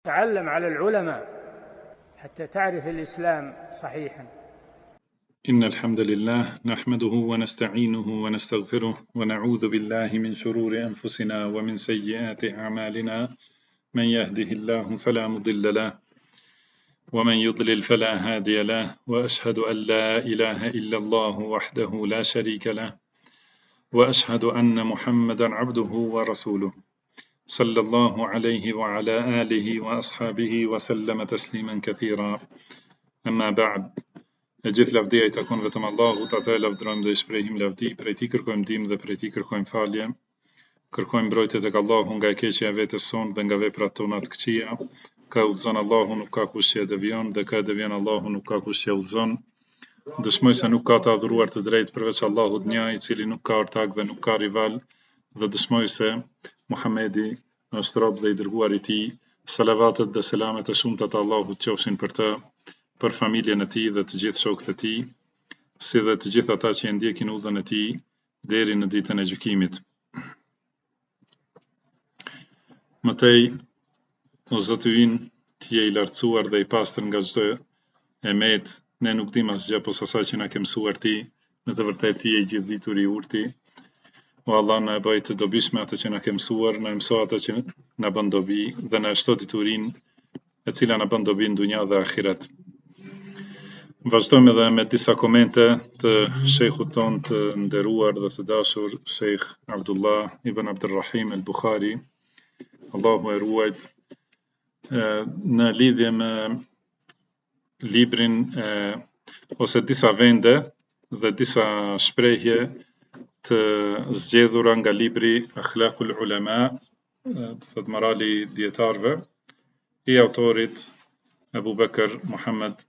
تعلم على العلماء حتى تعرف الإسلام صحيحا. إن الحمد لله نحمده ونستعينه ونستغفره ونعوذ بالله من شرور أنفسنا ومن سيئات أعمالنا. من يهده الله فلا مضل له ومن يضلل فلا هادي له، وأشهد أن لا إله إلا الله وحده لا شريك له، وأشهد أن محمدا عبده ورسوله صلى الله عليه وعلى آله وأصحابه وسلم تسليما كثيرا. أما بعد، gjithë i takon vetëm Allahut, atë lavdërojmë dhe shprehim lavdi, prej tij kërkojmë ndihmë dhe prej tij kërkojmë falje. Kërkojmë mbrojtje tek Allahu nga e keqja e vetes sonë dhe nga veprat tona të këqija. Ka udhëzon Allahu, nuk ka kush që e devion, dhe ka devion Allahu, nuk ka kush që e udhëzon. Dëshmoj se nuk ka të adhuruar të drejtë përveç Allahut një, i cili nuk ka ortak dhe nuk ka rival, dhe dëshmoj se Muhamedi është rob dhe i dërguar i tij. Salavatet dhe selamet e shumta të Allahut qofshin për të, për familjen e tij dhe të gjithë shokët e tij, si dhe të gjithë ata që e ndjekin udhën e tij deri në ditën e gjykimit. Mëtej, o Zoti ynë, ti je i lartësuar dhe i pastër nga çdo emet, ne nuk dim asgjë posa asaj që na ke mësuar ti, në të vërtetë ti je i gjithditur i urti. O Allah, na e bëj të dobishme atë që na ke mësuar, na mëso atë që na bën dobi dhe na shto diturinë e cila na bën dobi në dunja dhe ahiret. Vazhdojmë edhe me disa komente të shejkhut ton të nderuar dhe të dashur, Sheikh Abdullah ibn Abdurrahim al-Bukhari, Allahu e ruajt, në lidhje me librin ose disa vende dhe disa shprehje të zgjedhura nga libri Akhlaqul Ulama, thot morali dietarëve, i autorit Abu Bakr Muhammad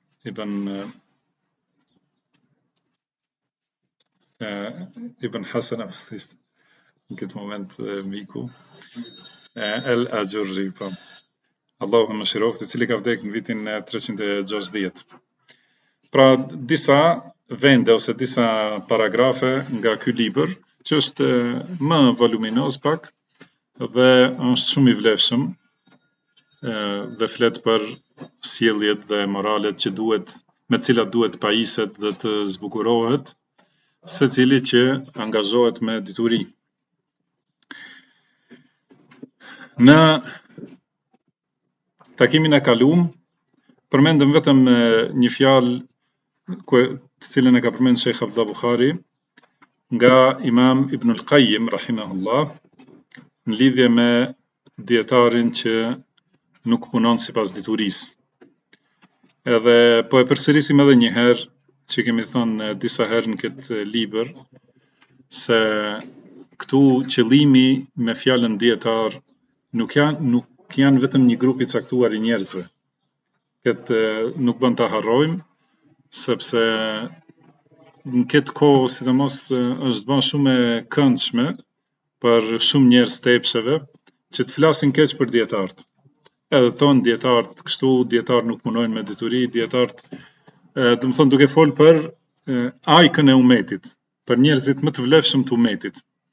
ibn Hasan në këtë moment miku El Ajurri, Allahu më shiroftë, i cili ka vdekur në vitin 360. Pra, disa vende ose disa paragrafe nga ky libër, që është më voluminoz pak dhe është shumë i vlefshëm, dhe flet për sjelljet dhe moralet që duhet, me të cilat duhet pajiset dhe të zbukurohet secili që angazhohet me dituri. Në takimin e kaluam përmendëm vetëm një fjalë të cilën e ka përmendur Sheikh Abdullah Bukhari nga Imam Ibn al-Qayyim rahimahullah në lidhje me dietarin që nuk punon sipas diturisë. Edhe po e përsërisim edhe një herë, që kemi thënë disa herë në këtë libër, se këtu qëllimi me fjalën dietar nuk janë vetëm një grup i caktuar i njerëzve. Këtë nuk bën ta harrojmë, sepse në këtë kohë, sidomos, është bën shumë e këndshme për shumë njerëz të epsheve që të flasin keq për dietarët. Edhe thonë dietarët kështu, dietarët nuk punojnë me dituri, dietarët, do të thonë duke fol për ajkën e umetit, për njerëzit më të vlefshëm të umetit.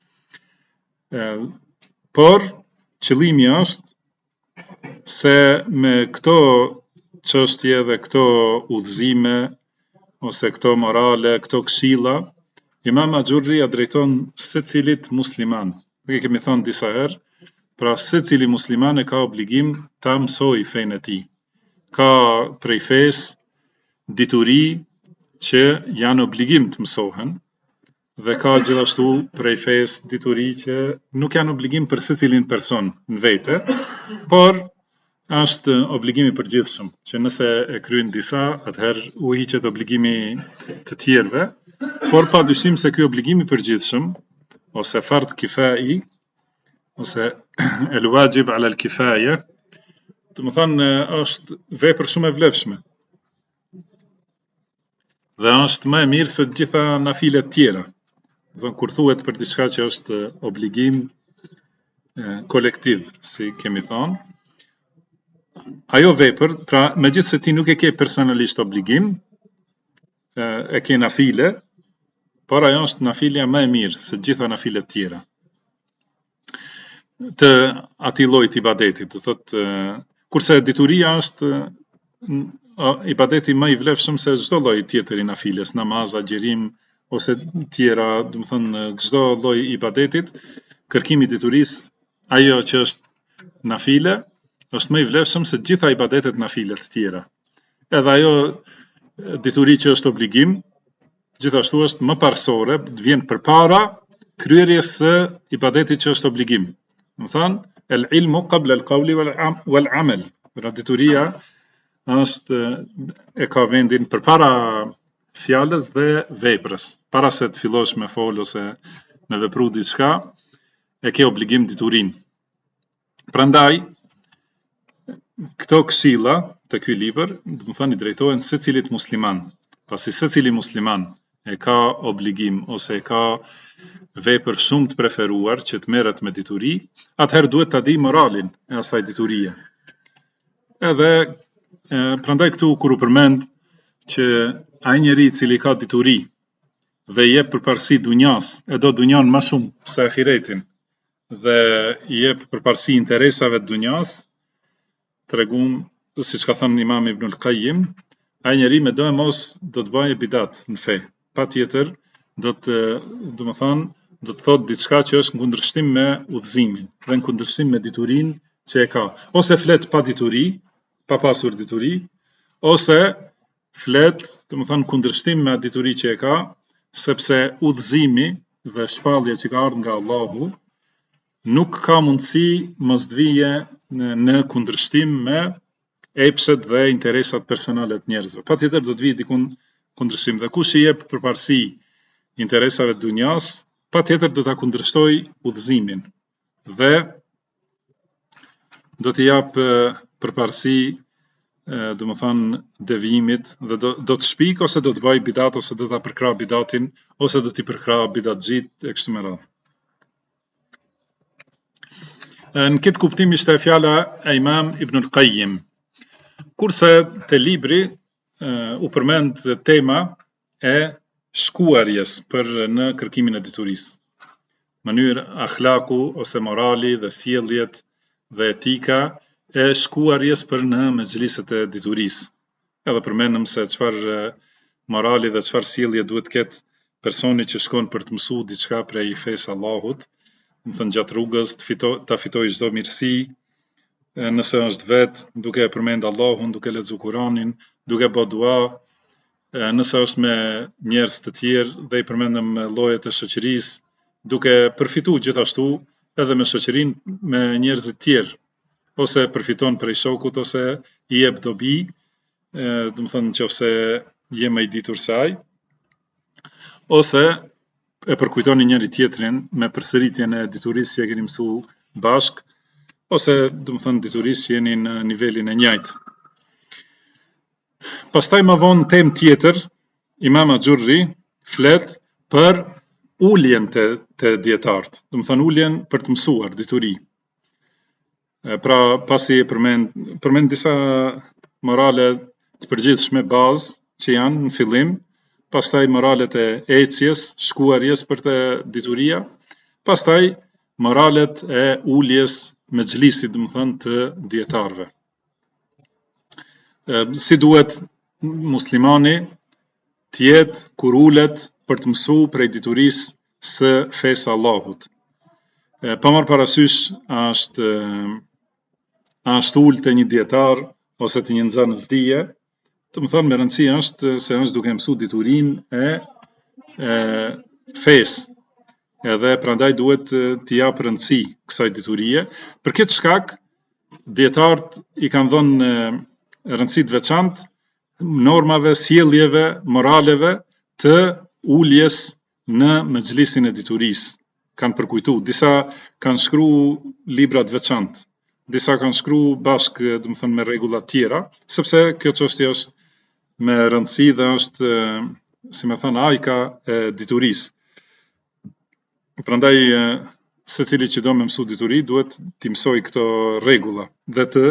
Por qëllimi është se me këto çështje dhe këto udhëzime ose këto morale, këto këshilla, Imam Ajurri ja drejton secilit musliman. Ne kemi thënë disa herë, pra secili musliman e ka obligim ta mësojë fenë e tij. Ka prej fesë dituri që janë obligim të mësohen, dhe ka gjithashtu prej fesë dituri që nuk janë obligim për secilin person në vete, por është obligimi i përgjithshëm, që nëse e kryen disa, atëherë u hiqet obligimi të tjerëve, por padyshim se ky obligim i përgjithshëm ose fard kifai ose el wajib ala al kifaya, do të thonë është vepër shumë e vlefshme. Dhe është më e mirë se të gjitha nafilet tjera. Do të thonë kur thuhet për diçka që është obligim kolektiv, si kemi thënë, ajo vepër, pra megjithse ti nuk e ke personalisht obligim, e ke nafile, por ajo është nafilja më e mirë se të gjitha nafilet tjera. Të atij lloji të ibadetit, do thotë Kurse dituria është ibadeti më i vlefshëm se çdo lloj tjetër i nafiles, namaz, agjerim ose tjera, do të thënë çdo lloj ibadetit, kërkimi i diturisë, ajo që është nafile, është më i vlefshëm se gjitha ibadetet nafile të tjera. Edhe ajo dituri që është obligim, gjithashtu është më parësore, vjen përpara kryerjes së ibadetit që është obligim. Do thënë, el ilmu qabla al qawli wal amal. Pra dituria është e ka vendin përpara fjalës dhe veprës. Para se të fillosh me fol ose me vepru diçka, e ke obligim diturinë. Prandaj, këto këshilla të ky libër, do të thënë i drejtohen secilit musliman. Pasi secili musliman e ka obligim ose e ka vepër shumë të preferuar që të merret me dituri, atëherë duhet ta di moralin e asaj diturie. Edhe prandaj këtu kur u përmend që ai njeri i cili ka dituri dhe i jep përparësi dunjas, e do dunjan më shumë se ahiretin, dhe i jep përparësi interesave të dunjas, tregum, siç ka thënë Imam Ibn al-Qayyim, ai njeri me do e mos do të bëjë bidat në fe. Patjetër do të thotë diçka që është në kundërshtim me udhëzimin dhe në kundërshtim me diturinë që e ka. Ose flet pa dituri, pa pasur dituri, ose flet, do të thonë kundërshtim me atë dituri që e ka, sepse udhëzimi dhe shpallja që ka ardhur nga Allahu nuk ka mundësi mos të vijë në kundërshtim me epshet dhe interesat personale të njerëzve. Patjetër do të vijë dikun kundërshtim, dhe kush i jep përparësi interesave të dunjas, patjetër do ta kundërshtoj udhëzimin dhe do t'i jap përparësi, do të thonë devijimit, dhe do të shpik ose do të bëj bidat ose do ta përkrah bidatin ose do t'i përkrah bidatxhit e kështu me radhë. Në këtë kuptim ishte fjala e Imam Ibn al-Qayyim. Kurse te libri u përmend tema e shkuarjes për në kërkimin e diturisë. Mënyrë akhlaku ose morali dhe sjelljet dhe etika e shkuarjes për në mexhliset e diturisë. Edhe përmendëm se çfarë morali dhe çfarë sjellje duhet të ketë personi që shkon për të mësuar diçka prej fesë Allahut, do të thënë gjatë rrugës ta fitojë çdo mirësi, nëse është vetë, duke e përmend Allahun, duke lexuar Kur'anin, duke bë dua, nëse është me njerëz të tjerë dhe i përmendëm llojet e shoqërisë, duke përfituar gjithashtu edhe me shoqërinë me njerëz të tjerë, ose përfiton prej shokut ose i jep dobi, do të thënë nëse je më i ditur se ai, ose e përkujtoni njëri tjetrin me përsëritjen e diturisë që e keni mësuar bashk, ose do të thënë diturisë që jeni në nivelin e njëjtë. Pastaj më vonë temë tjetër, Imam Axhurri flet për uljen të dietarët, do të thënë uljen për të mësuar dituri. Pra pasi e përmend disa morale të përgjithshme bazë që janë në fillim, pastaj moralet e ecjes, shkuarjes për të dituria, pastaj moralet e uljes mexhlisit, do të thënë të dietarëve. Si duhet muslimani të jetë kur ulet për të mësuar prej diturisë së fesë Allahut. Pa marrë parasysh a është ul të një dietar ose të një nxënës dije, do të thënë me rëndësi është se është duke mësuar diturinë e fesë. Edhe prandaj duhet t'i jap rëndësi kësaj diturie. Për këtë shkak, dietarët i kanë dhënë rëndësi të veçantë normave, sjelljeve, moraleve të uljes në mexhlisin e diturisë. Kanë përkujtuar, disa kanë shkruar libra të veçantë, disa kanë shkruar bashkë, do të thënë me rregulla të tjera, sepse kjo çështje është me rëndësi dhe është, si më thënë, ajka e diturisë. Prandaj secili që do me mësu dituri duhet t'i mësoj këto rregulla dhe të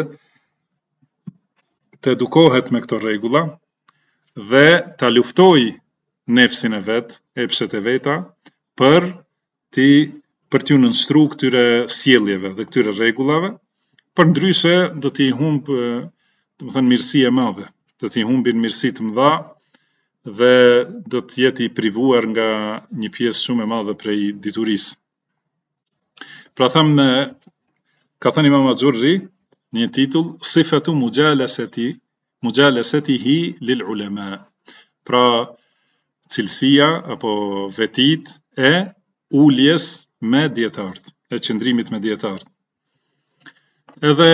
edukohet me këto rregulla dhe ta luftoj nefsin e vet, epshet e veta për t'ju nënshtruar këtyre sjelljeve dhe këtyre rregullave, për ndryshe do t'i humb, do të thënë mirësi e madhe, do t'i humbin mirësi të mëdha dhe do të jetë i privuar nga një pjesë shumë e madhe prej diturisë. Pra thamë, ka thënë Imam Axhurri në një titull, sifatu mujalasatihi lil ulama. Pra cilësia apo vetit e uljes me dietarët, e qëndrimit me dietarët. Edhe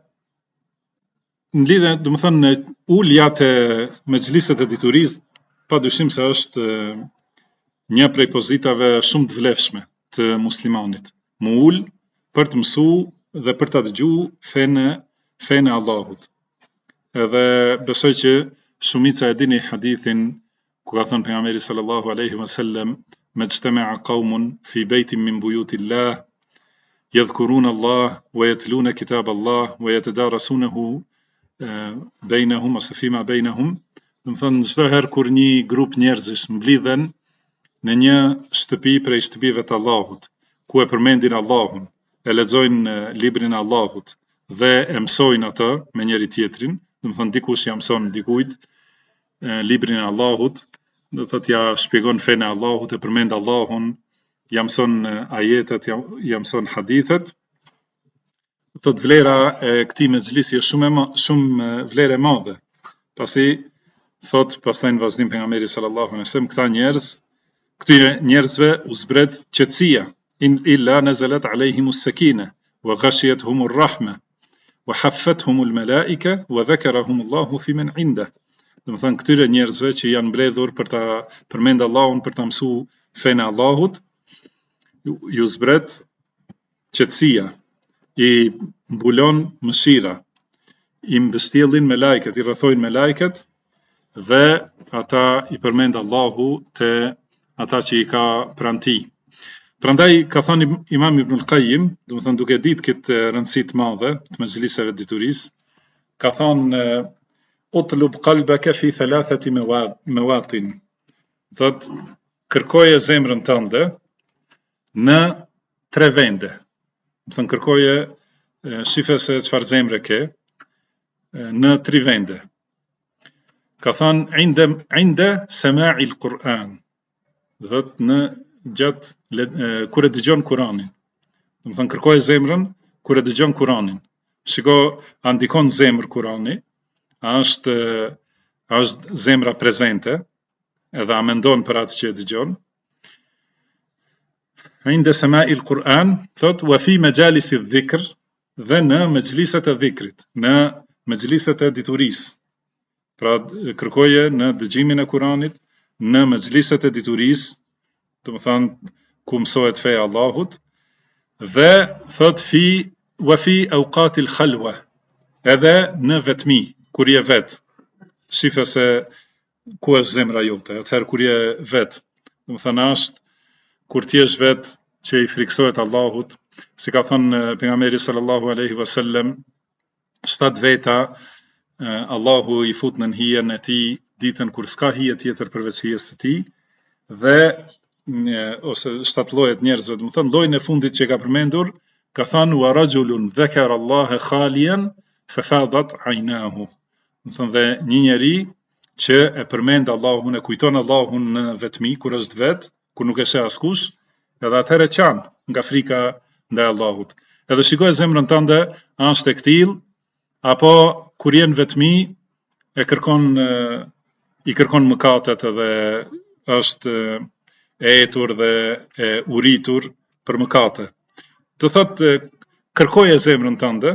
në lidhje, do të thënë, ulja te mexhliset e diturisë, padyshim se është një prej pozitave shumë të vlefshme të muslimanit. Mu ul për të mësu dhe për të dëgju fenë e Allahut. Edhe besoj që shumica e dini hadithin ku ka thënë pejgamberi sallallahu alaihi wasallam, majtama'a qaumun fi baytin min buyutillah yadhkuruna Allah wa yatluna kitab Allah wa yatadarasunahu bainahum ose fima bainahum. Do të thënë, çdo herë kur një grup njerëzish mblidhen në një shtëpi prej shtëpive të Allahut, ku e përmendin Allahun, e lexojnë librin e Allahut dhe e mësojnë atë me njëri tjetrin, do të thënë dikush ja mëson dikujt librin e Allahut, do të thotë ja shpjegon fenë e Allahut, e përmend Allahun, ja mëson ajetet, ja mëson hadithet. Thot vlera e këtij mexhlisi është shumë vlerë e madhe. Pasi thot pastaj në vazhdim pejgamberi sallallahu alaihi wasallam, këtyre njerëzve u zbret qetësia, illa nazalat alaihimus sakina wa ghashiyatuhumur rahma wa haffathumul malaika wa dhakarahumullahu fi man indah. Do të thënë, këtyre njerëzve që janë mbledhur për ta përmend Allahun, për ta mësuar fenë e Allahut, ju zbret qetësia, i mbulon mëshira, i mbështjellin me lajket, i rrethojnë me lajket dhe ata i përmend Allahu te ata që i ka pranë tij. Prandaj ka thënë Imam Ibn al-Qayyim, do të thënë duke ditë këtë rëndësi të madhe të mexhliseve diturisë, ka thënë utlub qalbaka fi thalathati mawatin. Thot kërkoje zemrën tënde në 3 vende. Do të thënë kërkoje, shife se çfarë zemre ke në 3 vende. Ka thënë inde sama'i al-Quran. Do thot në gjatë kur e dëgjon Kur'anin. Do të thënë kërkoje zemrën kur e dëgjon Kur'anin. Shiko, a ndikon zemër Kur'ani? A është zemra prezente? Edhe a mendon për atë që e dëgjon? Inde sama'i al-Quran, thot wa fi majalisi dhikr, dhe në mexhliset e dhikrit, në mexhliset e diturisë. Pra kërkoje në dëgjimin e Kuranit, në mexhliset e diturisë, do të thënë ku mësohet feja e Allahut, dhe thot wa fi awqatil khalwa, edhe në vetmi, kur je vet. Shife se ku është zemra jote, atëherë kur je vet. Do të thënë është kur ti je vet që i friksohet Allahut, si ka thënë pejgamberi sallallahu alaihi wasallam, 7 veta Allahu i fut në hijen e tij ditën kur s'ka hije tjetër përveç hijes së tij, dhe ose 7 llojet njerëzve, do të thënë llojin e fundit që ka përmendur, ka thënë wa rajulun dhakara Allah khalian fafadat aynahu. Do të thënë dhe një njeri që e përmend Allahun, e kujton Allahun në vetmi, kur është vet, kur nuk e sheh askush, edhe atëherë qan nga frika ndaj Allahut. Edhe shikoj zemrën tënde, a është e ktill, apo kur je në vetmi i kërkon mëkatet edhe është e etur dhe e uritur për mëkate. Do thotë kërkoje zemrën tënde,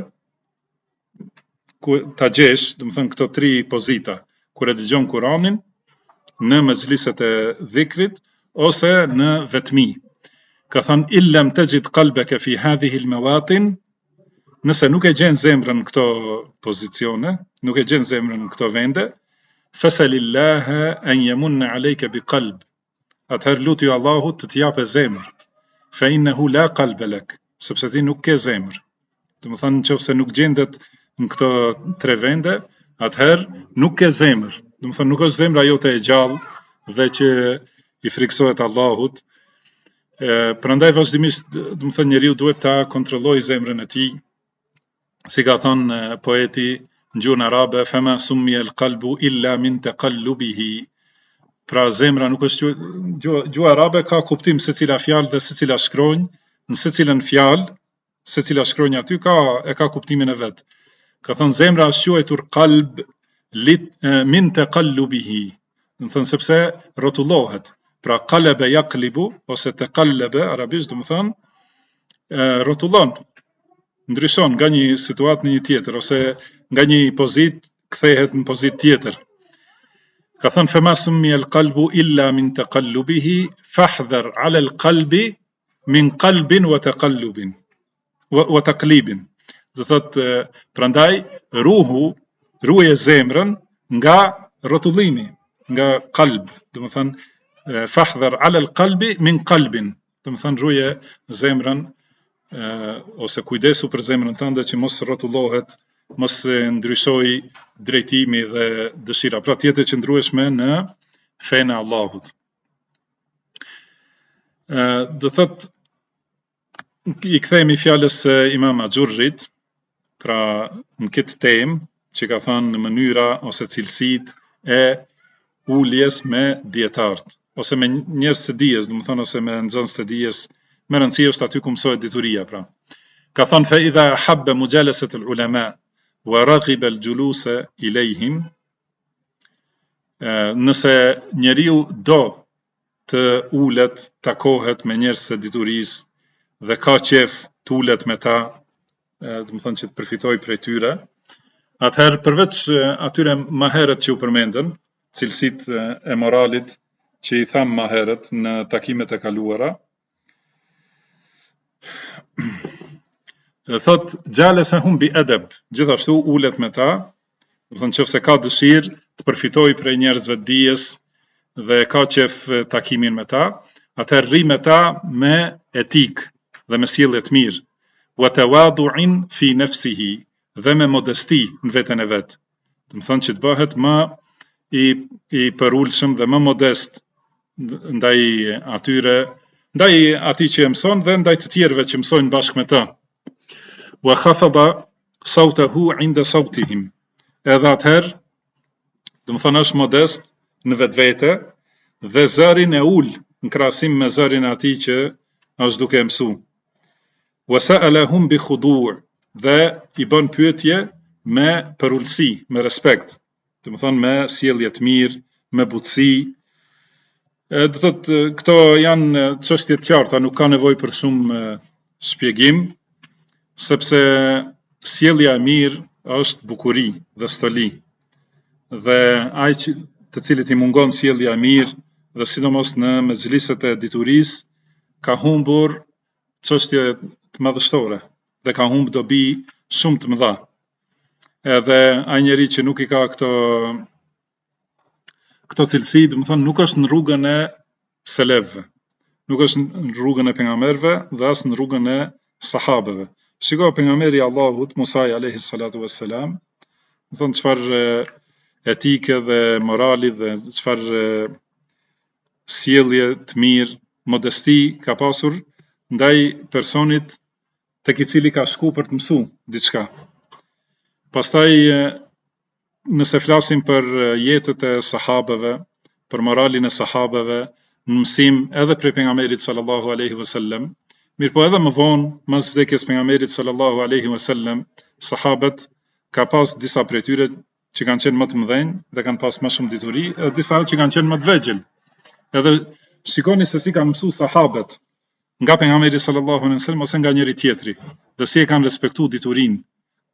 ta gjesh, do të thënë këto 3 pozita, kur e dëgjon Kur'anin, në mexhliset e dhikrit ose në vetmi. Ka thënë illam tajid qalbaka fi hadhihi al-mawatin, nëse nuk e gjen zemrën në këto pozicione, nuk e gjen zemrën në këto vende, fasalillaha an yamunna alayka biqalb. Atëherë luti Allahut të t'japë zemër. Fa innahu la qalba lak, sepse ti nuk ke zemër. Do të thënë nëse nuk gjendet në këto 3 vende, atëherë nuk ke zemër. Do të thënë nuk është zemra jote e gjallë dhe që i friksohet Allahut. Prandaj vazhdimisht, do të thënë njeriu duhet ta kontrollojë zemrën e tij, si ka thënë poeti në gjuhën arabe, fema summi el qalbu illa min taqallubihi. Pra zemra nuk është gjuha arabe ka kuptim se cila fjalë dhe se cila shkronjë, në se cilën fjalë, se cila shkronjë aty ka kuptimin e vet. Ka thënë zemra është quajtur qalb min taqallubihi. Do të thënë sepse rrotullohet. Pra qalaba yaqlibu ose taqallaba arabisht do të thënë rrotullon, ndryshon nga një situatë në një tjetër ose nga një pozitë kthehet në pozitë tjetër. Ka thënë fema summi el qalbu illa min taqallubihi fahdhar ala el qalbi min qalbin wa taqallubin wa taqlibin. Do thotë prandaj ruaje zemrën nga rrotullimi, nga qalb, do të thënë fahdhar ala el qalbi min qalbin, do të thënë ruaje zemrën ose kujdesu për zemrën tënde që mos rrotullohet, mos ndryshoj drejtimi dhe dëshira, pra të jetë e qëndrueshme në fenë e Allahut. Do thot i kthehemi fjalës së Imam Axhurrit, pra në këtë temë që ka thënë në mënyra ose cilësitë e uljes me dietarët ose me njerëz të dijes, do të thonë ose me nxënës të dijes, më rëndësi është aty ku mësohet dituria, pra. Ka thënë fa idha habba mujalasat al ulama wa raghiba al julus ilayhim, nëse njeriu do të ulet, takohet me njerëz të diturisë dhe ka qef të ulet me ta, do të thonë që të përfitoj prej tyre, atëherë përveç atyre më herët që u përmendën, cilësitë e moralit që i tham më herët në takimet e kaluara, thot gjalesahum bi adab, gjithashtu ulet me ta, do të thonë nëse ka dëshirë të përfitoj prej njerëzve të dijes dhe ka qef takimin me ta, atëherë rri me ta me etikë dhe me sjellje të mirë, wa tawadu'in fi nafsihi, dhe me modesti në veten e vet. Do të thonë që të bëhet më i përulshëm dhe më modest ndaj atyre, ndaj atij që mëson dhe ndaj të tjerëve që mësojnë bashkë me ta. Wa khafada sautahu 'inda sautihim. Edhe atëherë, do të thonë është modest në vetvete dhe zërin e ul në krahasim me zërin e atij që është duke mësu. Wa sa'alahum bi khudu', dhe i bën pyetje me përulësi, me respekt, do të thonë me sjellje të mirë, me butësi. Do thotë këto janë çështje të qarta, nuk ka nevojë për shumë shpjegim, sepse sjellja e mirë është bukuri dhe stoli. Dhe ai të cilit i mungon sjellja e mirë dhe sidomos në mexhliset e diturisë ka humbur çështje të madhështore dhe ka humbur dobi shumë të mëdha. Edhe ai njeri që nuk i ka këto cilësi, do të thonë nuk është në rrugën e selefëve, nuk është në rrugën e pejgamberëve dhe as në rrugën e sahabeve. Shiko pejgamberi i Allahut Musa alayhi salatu wassalam, do thonë çfarë etike dhe morali dhe çfarë sjellje të mirë, modesti ka pasur ndaj personit tek i cili ka shku për të mësu diçka. Pastaj nëse flasim për jetët e sahabeve, për moralin e sahabeve, në mësim edhe prej pejgamberit sallallahu alaihi wasallam, mirë po edhe më vonë, mas vdekjes pejgamberit sallallahu alaihi wasallam, sahabët ka pas disa prej tyre që kanë qenë më të mëdhenj dhe kanë pas më shumë dituri, edhe disa që kanë qenë më të vegjël. Edhe shikoni se si kanë mësu sahabët nga pejgamberi sallallahu alaihi wasallam ose nga njëri tjetri, dhe si e kanë respektuar diturinë, dhe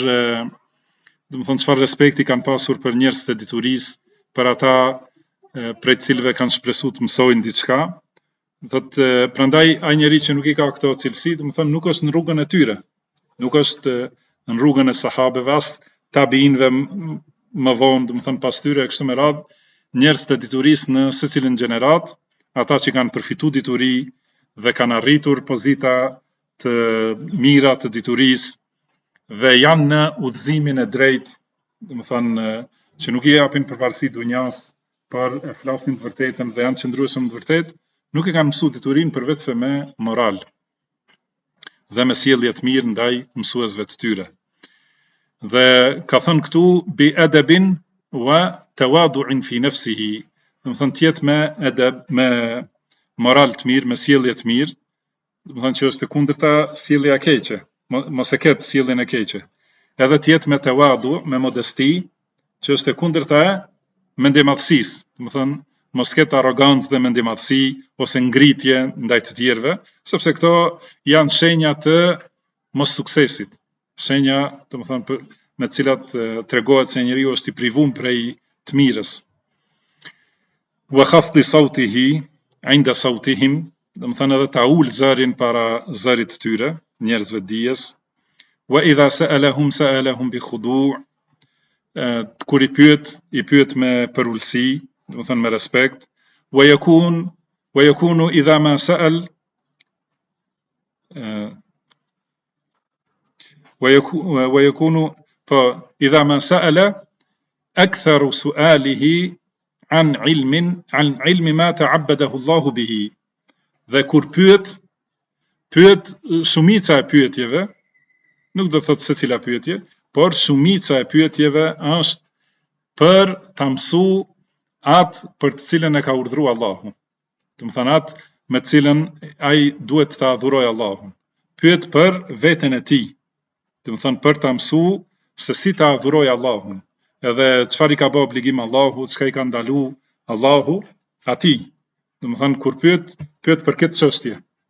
çfarë respekti kanë pasur për njerëz të diturisë, për ata prej cilëve kanë shpresuar të mësojnë diçka. Thotë prandaj ai njeri që nuk i ka këto cilësi, do të thonë nuk është në rrugën e tyre, nuk është në rrugën e sahabeve, as tabiinëve më vonë, do të thonë pas tyre kështu me radhë, njerëz të diturisë në secilin gjenerat, ata që kanë përfituar dituri dhe kanë arritur pozita të mira të diturisë dhe janë në udhëzimin e drejtë, do të thonë që nuk i japin përparësi dunjas, por e flasin të vërtetën dhe janë qëndrueshëm në të vërtetë, nuk e kanë mësuar diturinë përveç se me moral dhe me sjellje të mirë ndaj mësuesve të tyre. Dhe ka thënë këtu bi adabin wa tawadu'in fi nafsihi. Do të thënë tjetë me adab, me moral të mirë, me sjellje të mirë, do të thënë që është e kundërta sjellja e keqe, mos e ketë sjelljen e keqe. Edhe tjetë me tawadu, me modesti, që është e kundërta e mendjemadhësisë, do të thënë mos ketë arrogancë dhe mendjemadhësi ose ngritje ndaj të tjerëve, sepse këto janë shenja të mos suksesit, shenja, do të thënë me të cilat tregohet se njeriu është i privuar prej të mirës. Wa khafdi sautihi inda sautihim, do të thënë edhe ta ul zërin para zërit të tyre, njerëzve dijes. Wa idha sa'alahum bi khudu', kur i pyet me përulsi, do të thënë me respekt. Wa yakunu idha ma sa'al ويكون فإذا ما سأل أكثر سؤاله عن علم ما تعبده الله به. Dhe kur pyet shumica e pyetjeve, nuk do thotë se cila pyetje, por shumica e pyetjeve është për ta mësu atë për të cilën e ka urdhëruar Allahu. Do të thënë atë me të cilën ai duhet ta adhurojë Allahun. Pyet për veten e tij. Do të thënë për ta mësu se si ta adhurojë Allahun, edhe çfarë i ka bë obligim Allahu, çka i ka ndalu Allahu atij. Do të thënë kur pyet për këtë çështje.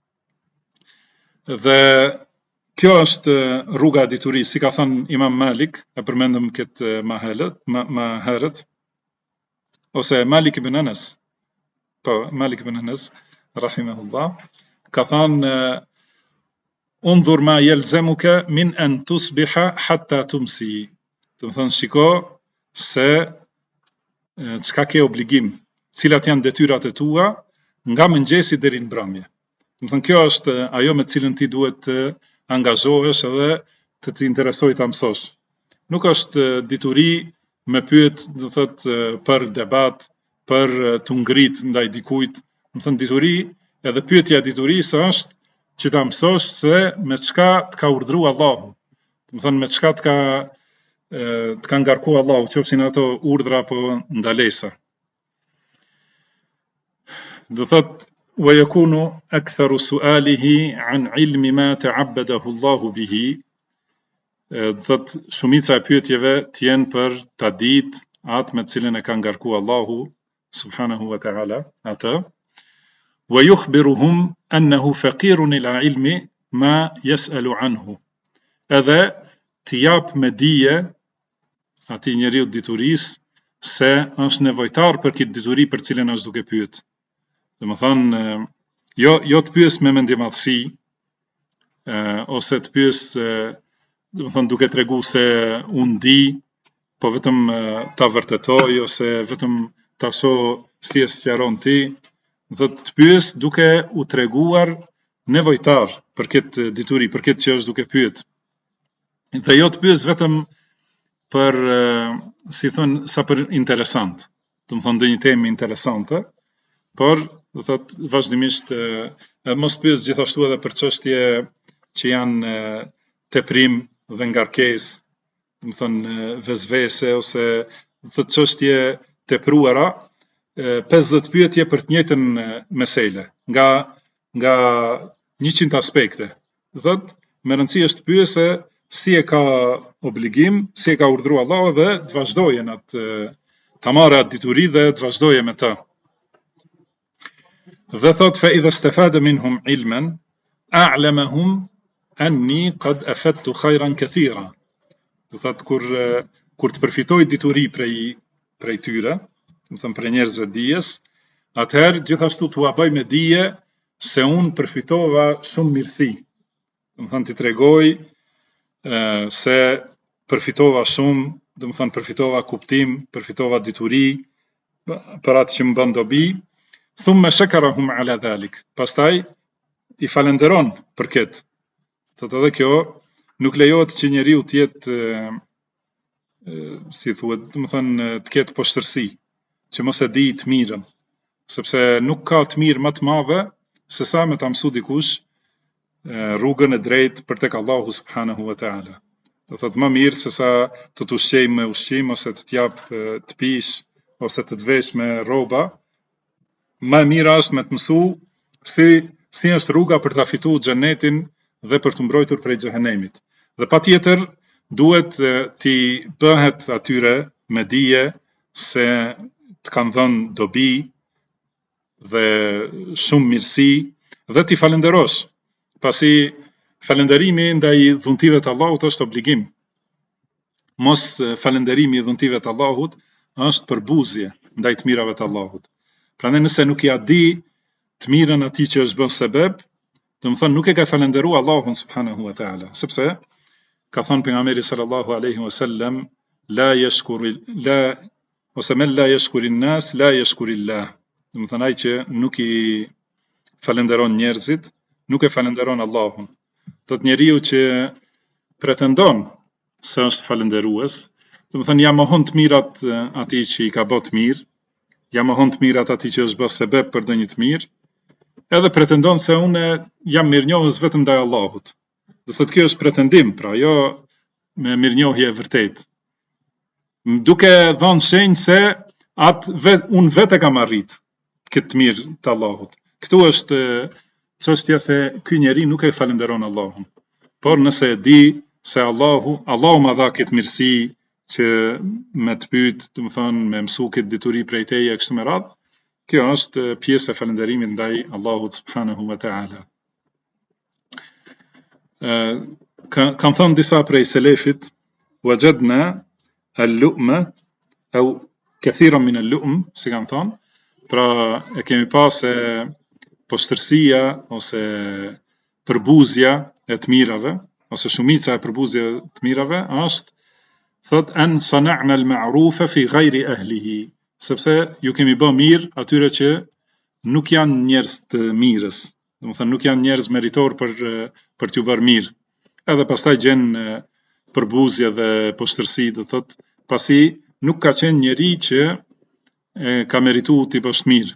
Dhe kjo është rruga e diturisë, si ka thënë Imam Malik, e përmendëm këtë më herët, ose Malik ibn Anas, Malik ibn Anas, rahimahullah, ka thënë Unzur ma yalzamuka min an tusbiha hatta tumsi. Do të thënë shiko se çka ke obligim, cilat janë detyrat e tua nga mëngjesi deri në mbrëmje. Do të thënë kjo është ajo me cilën ti duhet të angazhohesh edhe të interesoj ta mësosh. Nuk është dituri me pyet, do thotë për debat, për të ngrit ndaj dikujt. Do thënë dituri, edhe pyetja e diturisë është që ta mësosh se me çka të ka urdhëruar Allahu. Do thënë me çka të ka ngarkuar Allahu, qofshin ato urdhra apo ndalesa. Do thotë ويكون أكثر سؤاله عن علم ما تعبده الله به. Do thotë shumica e pyetjeve të jenë për ta ditë atë me të cilën e ka ngarkuar Allahu subhanahu wa ta'ala atë. ويخبرهم أنه فقير إلى علم ما يسأل عنه. Edhe të jap me dije atij njeriu diturisë se është nevojtar për këtë dituri për cilën është duke pyet. Dhe më thënë, jo të pyes me mendjemadhësi, ose të pyes, dhe më thënë, duke tregu se unë di, po vetëm ta vërtetoj, ose vetëm ta shoh si e sqaron ti. Dhe të pyes duke u treguar nevojtar për këtë dituri, për këtë që është duke pyet. Dhe jo të pyes vetëm për, si thonë, sa për interesant. Dhe më thënë, dhe një temë interesante, por do thotë vazhdimisht mos pyes gjithashtu edhe për çështje që janë teprim dhe ngarkesë, do thënë vezvese ose do thotë çështje tepruara, 50 pyetje për të njëjtën mesele, nga 100 aspekte. Do thotë me rëndësi është pyese si e ka obligim, si e ka urdhëruar Allahu dhe të vazhdojë atë ta marrë atë dituri dhe të vazhdojë me të. Dhe thot fa idha stafada minhum ilman a'lamahum anni qad afadtu khayran kathira. Do thot kur të përfitoj dituri prej tyre, do thënë për njerëzve dijes, atëherë gjithashtu t'u bëj me dije se unë përfitova shumë mirësi. Do thënë t'i tregoj se përfitova shumë, do thënë përfitova kuptim, përfitova dituri për atë që më bën dobi. Thumma shakarahum ala dhalik. Pastaj i falenderon për këtë. Thotë edhe kjo nuk lejohet që njeriu të jetë si thuhet, do të thënë të ketë poshtërsi, që mos e di të mirën, sepse nuk ka të mirë më të madhe se sa me ta mësu dikush rrugën e drejtë për tek Allahu subhanahu wa ta'ala. Do thot më mirë se sa të ushqej me ushqim ose të t'jap të pish ose të t'vesh me rroba, më e mira është me të mësu si është rruga për ta fituar xhenetin dhe për të mbrojtur prej xhehenemit. Dhe patjetër duhet ti bëhet atyre me dije se të kanë dhënë dobi dhe shumë mirësi dhe ti falenderosh, pasi falenderimi ndaj dhuntive të Allahut është obligim. Mos falenderimi i dhuntive të Allahut është përbuzje ndaj të mirave të Allahut. Prandaj nëse nuk ja di të mirën atij që është bën sebeb, do të thonë nuk e ka falenderuar Allahun subhanahu wa taala, sepse ka thënë pejgamberi sallallahu alaihi wasallam la yashkurin nas la yashkurillah. Do të thonë ai që nuk i falenderon njerëzit, nuk e falenderon Allahun. Thot njeriu që pretendon se është falenderues, do të thonë ja mohon të mirat atij që i ka bërë të mirë, ja mohon të mirat atij që është bërë sebeb për ndonjë të mirë, edhe pretendon se unë jam mirënjohës vetëm ndaj Allahut. Do thotë kjo është pretendim, pra jo me mirënjohje e vërtetë. Duke dhënë shenjë se unë vetë kam arrit këtë mirë të Allahut. Këtu është çështja se ky njeri nuk e falenderon Allahun. Por nëse e di se Allahu ma dha këtë mirësi që me të pyet, do të thonë me mësu këtë dituri prej teje kështu me radhë, kjo është pjesë e falenderimit ndaj Allahut subhanahu wa taala. Kanë thënë disa prej selefit, wajadna al-lu'ma au kathiran min al-lu'm, si kanë thënë, pra e kemi pasë poshtërsia ose përbuzja e të mirave, ose shumica e përbuzjeve të mirave është thot an sana'na al-ma'rufa fi ghayri ahlihi, sepse ju kemi bë mirë atyre që nuk janë njerëz të mirës, do të thënë nuk janë njerëz meritor për t'ju bërë mirë. Edhe pastaj gjen përbuzje dhe poshtërsi, do thot, pasi nuk ka qenë njeri që ka merituar t'i bësh mirë.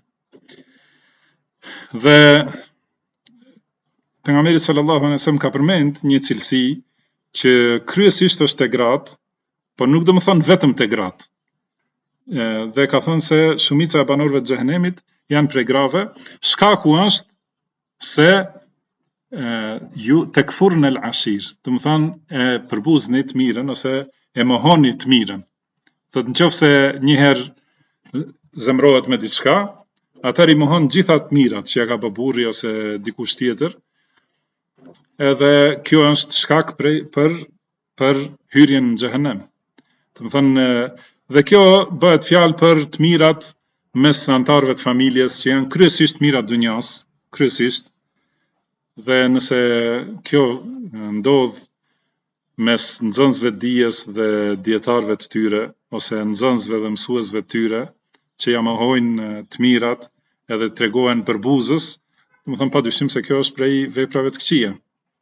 Dhe pejgamberi sallallahu alaihi wasallam ka përmend një cilësi që kryesisht është te gratë, por nuk do të thonë vetëm te gratë. Dhe ka thënë se shumica e banorëve të xhehenemit janë prej grave, shkaku është se ju tekfurn al-ashir, do të thonë e përbuzni të mirën ose e mohoni të mirën. Thot nëse një herë zemrohet me diçka, atëherë i mohon gjitha të mirat që ja ka bërë burri ose dikush tjetër. Edhe kjo është shkak për hyrjen në xhehenem. Do të thonë dhe kjo bëhet fjalë për të mirat mes anëtarëve të familjes që janë kryesisht mirat dunjas, kryesisht. Dhe nëse kjo ndodh mes nxënësve të dijes dhe dietarëve të tyre ose nxënësve dhe mësuesve të tyre që ja mohojnë të mirat edhe tregohen përbuzës, do të thonë padyshim se kjo është prej veprave të këqija.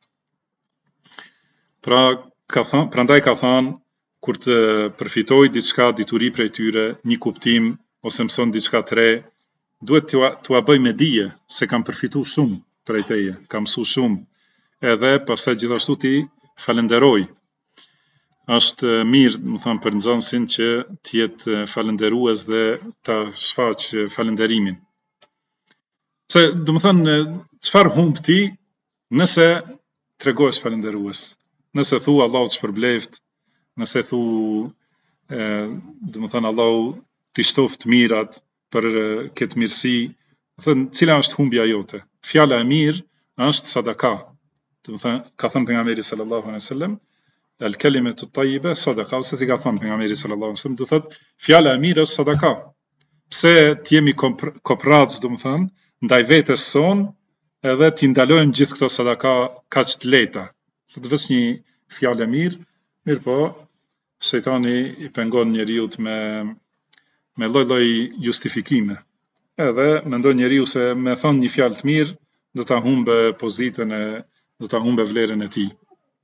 Prandaj ka thënë kur të përfitoj diçka dituri prej tyre, një kuptim ose mëson diçka të re, duhet t'ua bëj me dije se kam përfituar shumë prej teje, kam mësuar shumë, edhe pastaj gjithashtu ti falenderoj. Është mirë, më thënë, për nxënësin që të jetë falenderues dhe ta shfaq falenderimin. Se, do të thënë, çfarë humb ti nëse tregohesh falenderues? Nëse thu Allahu shpërbleft, nëse thu do të thënë Allahu t'i shtoft mirat për këtë mirësi, thënë cila është humbja jote? Fjala e mirë është sadaka. Do të thënë ka thënë pejgamberi sallallahu alaihi wasallam al-kalimatu at-tayyiba sadaqa, ose si ka thënë pejgamberi sallallahu alaihi wasallam, do thotë fjala e mirë është sadaka. Pse të jemi koprac, do të thënë, ndaj vetes son, edhe t'i ndalojmë gjithë këto sadaka kaq të lehta. Të veç një fjalë e mirë, mirë po, shejtani i pengon njeriu me lloj-lloj justifikime. Edhe mendon njeriu se me thënë një fjalë të mirë do ta humbe pozitën do ta humbe vlerën e tij.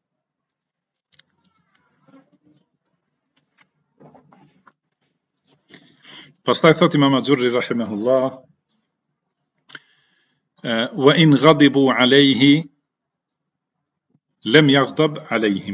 Pastaj thot Imam Axhurri rahimahullah, wa in ghadibu alayhi lam yaghdab alayhim.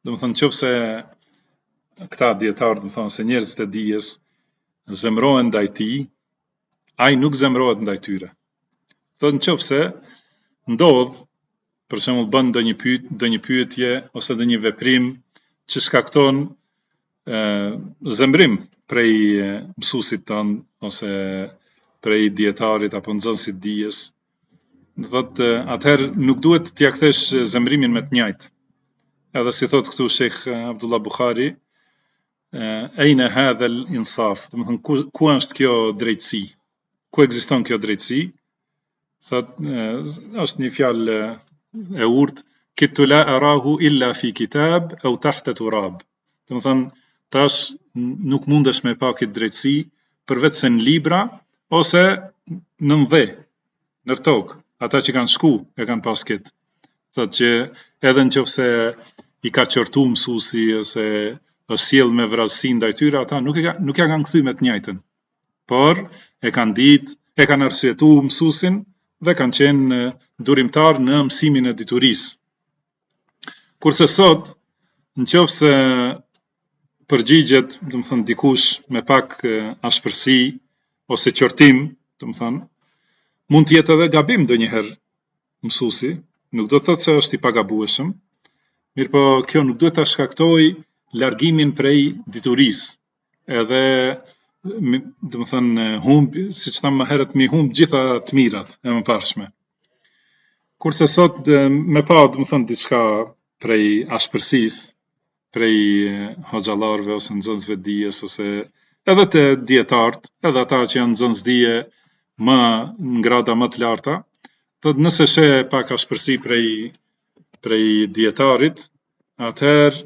Domethënë nëse këta dietarë, domethënë se njerëzit e dijes zemrohen ndaj tij, ai nuk zemrohet ndaj tyre. Thotë nëse ndodh, për shembull bën ndonjë pyetje ose ndonjë veprim që shkakton zemrim prej mësuesit ton ose prej dietarit apo nxënësit dijes, thotë atëherë nuk duhet t'ia kthesh zemrimin me të njëjtë. Edhe si thot këtu Sheikh Abdullah Bukhari, ejna hadha al-insaf, domethënë ku është kjo drejtësi? Ku ekziston kjo drejtësi? Thot është një fjalë e urtë, kittu la arahu illa fi kitab aw tahta turab. Domethënë tash nuk mundesh me pa këtë drejtësi përveç se në libra ose në dhe, në tokë. Ata që kanë shku e kanë pas këtë. Thot që edhe nëse i ka qortu mësuesi ose është sjell me vrasësi ndaj tyre, ata nuk ja kanë kthy me të njëjtën. Por e kanë ditë, e kanë arsyetuar mësuesin dhe kanë qenë durimtar në mësimin e diturisë. Kurse sot, nëse përgjigjet, domethënë dikush me pak ashpërsi ose qortim, domethënë mund të jetë edhe gabim ndonjëherë mësuesi, nuk do të thotë se është i pagabueshëm, mirë po kjo nuk duhet ta shkaktojë largimin prej diturisë. Edhe domethënë siç thamë më herët, mi humb gjitha të mirat e mëparshme. Kurse sot me pa domethënë diçka prej ashpërsisë, prej hoxhallarëve ose nxënësve të dijes ose edhe të dietarët, edhe ata që janë nxënës dije më në grada më të larta, thotë nëse she pak ashpërsi prej dietarit, atëherë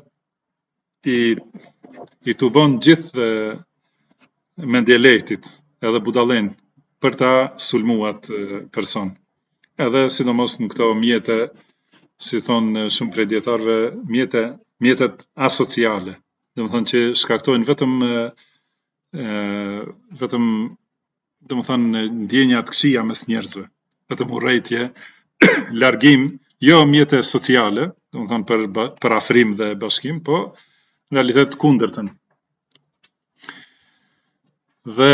i tubon gjithë mendjelehtit edhe budallën për ta sulmuat person. Edhe sidomos në këto mjete, si thonë shumë prej dietarëve, mjetet asociale, domethënë që shkaktojnë vetëm domethënë ndjenja të këqija mes njerëzve, vetëm urrëtie, largim, jo mjete sociale, domethënë për afrim dhe bashkim, po në realitet kundërtën. Dhe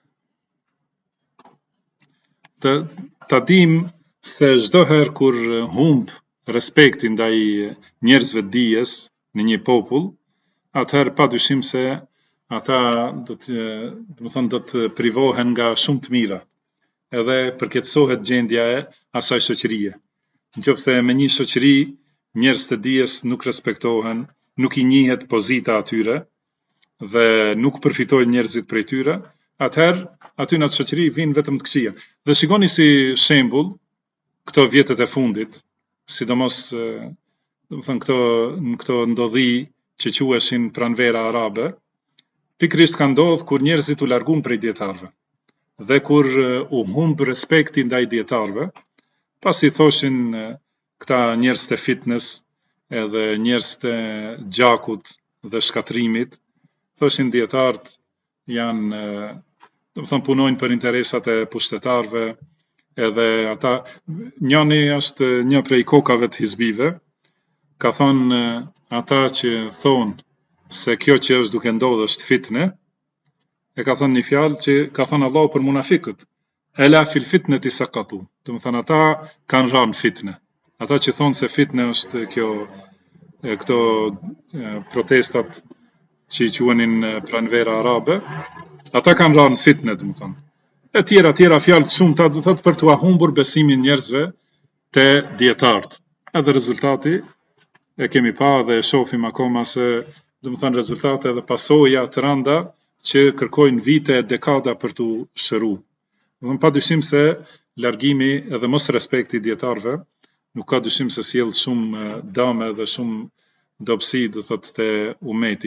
ta dim se çdo herë kur humb respektin ndaj njerëzve të dijes në një popull, atëherë padyshim se ata do të privohen nga shumë të mira, edhe përkeqësohet gjendja e asaj shoqërie. Nëse me një shoqëri njerëz të dijes nuk respektohen, nuk i njihet pozita atyre dhe nuk përfitojnë njerëzit prej tyre, atëherë aty në atë shoqëri vijnë vetëm të këqija. Dhe shikoni si shembull këto vjetet e fundit, sidomos domethënë këto ndodhi që quheshin pranvera arabe, pikërisht ka ndodhur kur njerëzit u larguan prej dietarëve. Dhe kur u humb respekti ndaj dietarëve, pasi thoshin këta njerëz të fitness, edhe njerëz të gjakut dhe shkatrimit, thoshin dietarët janë, domethënë punojnë për interesat e pushtetarëve, edhe ata, njëri është një prej kokave të hizbive, ka thonë ata që thonë se kjo që është duke ndodhur është fitne, e ka thonë një fjalë që ka thonë Allahu për munafikët, ela fil fitnati saqatu, domethënë ata kanë rënë fitne. Ata që thonë se fitne është këto protestat që i quhenin pranvera arabe, ata kanë rënë fitne, domethënë. E tjera fjalë të shumta, do thotë për t'u humbur besimin njerëzve te dietarët. Edhe rezultati e kemi pa dhe e shohim akoma se domethënë rezultate dhe pasoja të rënda që kërkojnë vite e dekada për t'u shëruar. Domethënë padyshim se largimi edhe mos respekti i dietarëve nuk ka dyshim se sjell shumë dëme dhe shumë dobësi, do thotë te umeti.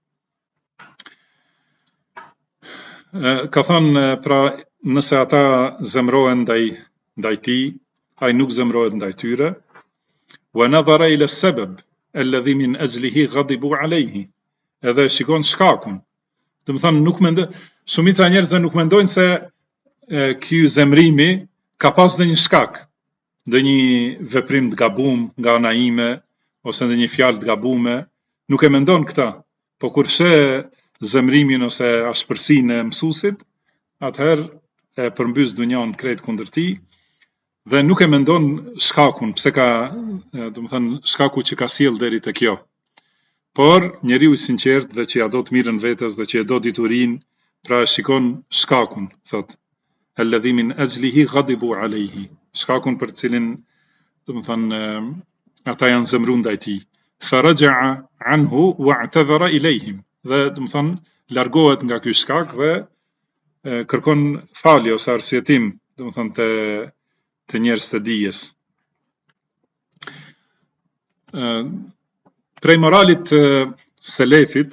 Ka thonë pra nëse ata zemrohen ndaj tij, ai nuk zemrohet ndaj tyre. Wa nadhara ila as-sabab alladhi min ajlihi ghadibu alayhi. Edhe shikon shkakun. Domethënë nuk mendoj, shumica e njerëzve nuk mendojnë se ky zemrimi ka pas ndonjë shkak, ndonjë veprim të gabuar nga ana ime ose ndonjë fjalë të gabuar, nuk e mendon këta, po kur sheh zemrimin ose ashpërsinë e mësuesit, atëherë e përmbys dunjan krejt kundër tij dhe nuk e mendon shkakun, pse ka, do të thënë, shkaku që ka sjell deri te kjo. Por njeriu i sinqert dhe që ja do të mirën vetes dhe që e do diturinë, pra e shikon shkakun, thot. Alladhi min ajlihi ghadibu alayhi. Shkakun për cilin, do të thënë, ata janë zemruar ndaj tij. Faraja'a anhu wa'tadhara ilayhim. Dhe do të thënë, largohet nga ky shkak dhe kërkon falje ose arsyetim, do të thënë te njerëz të dijes. Prej moralit të selefit,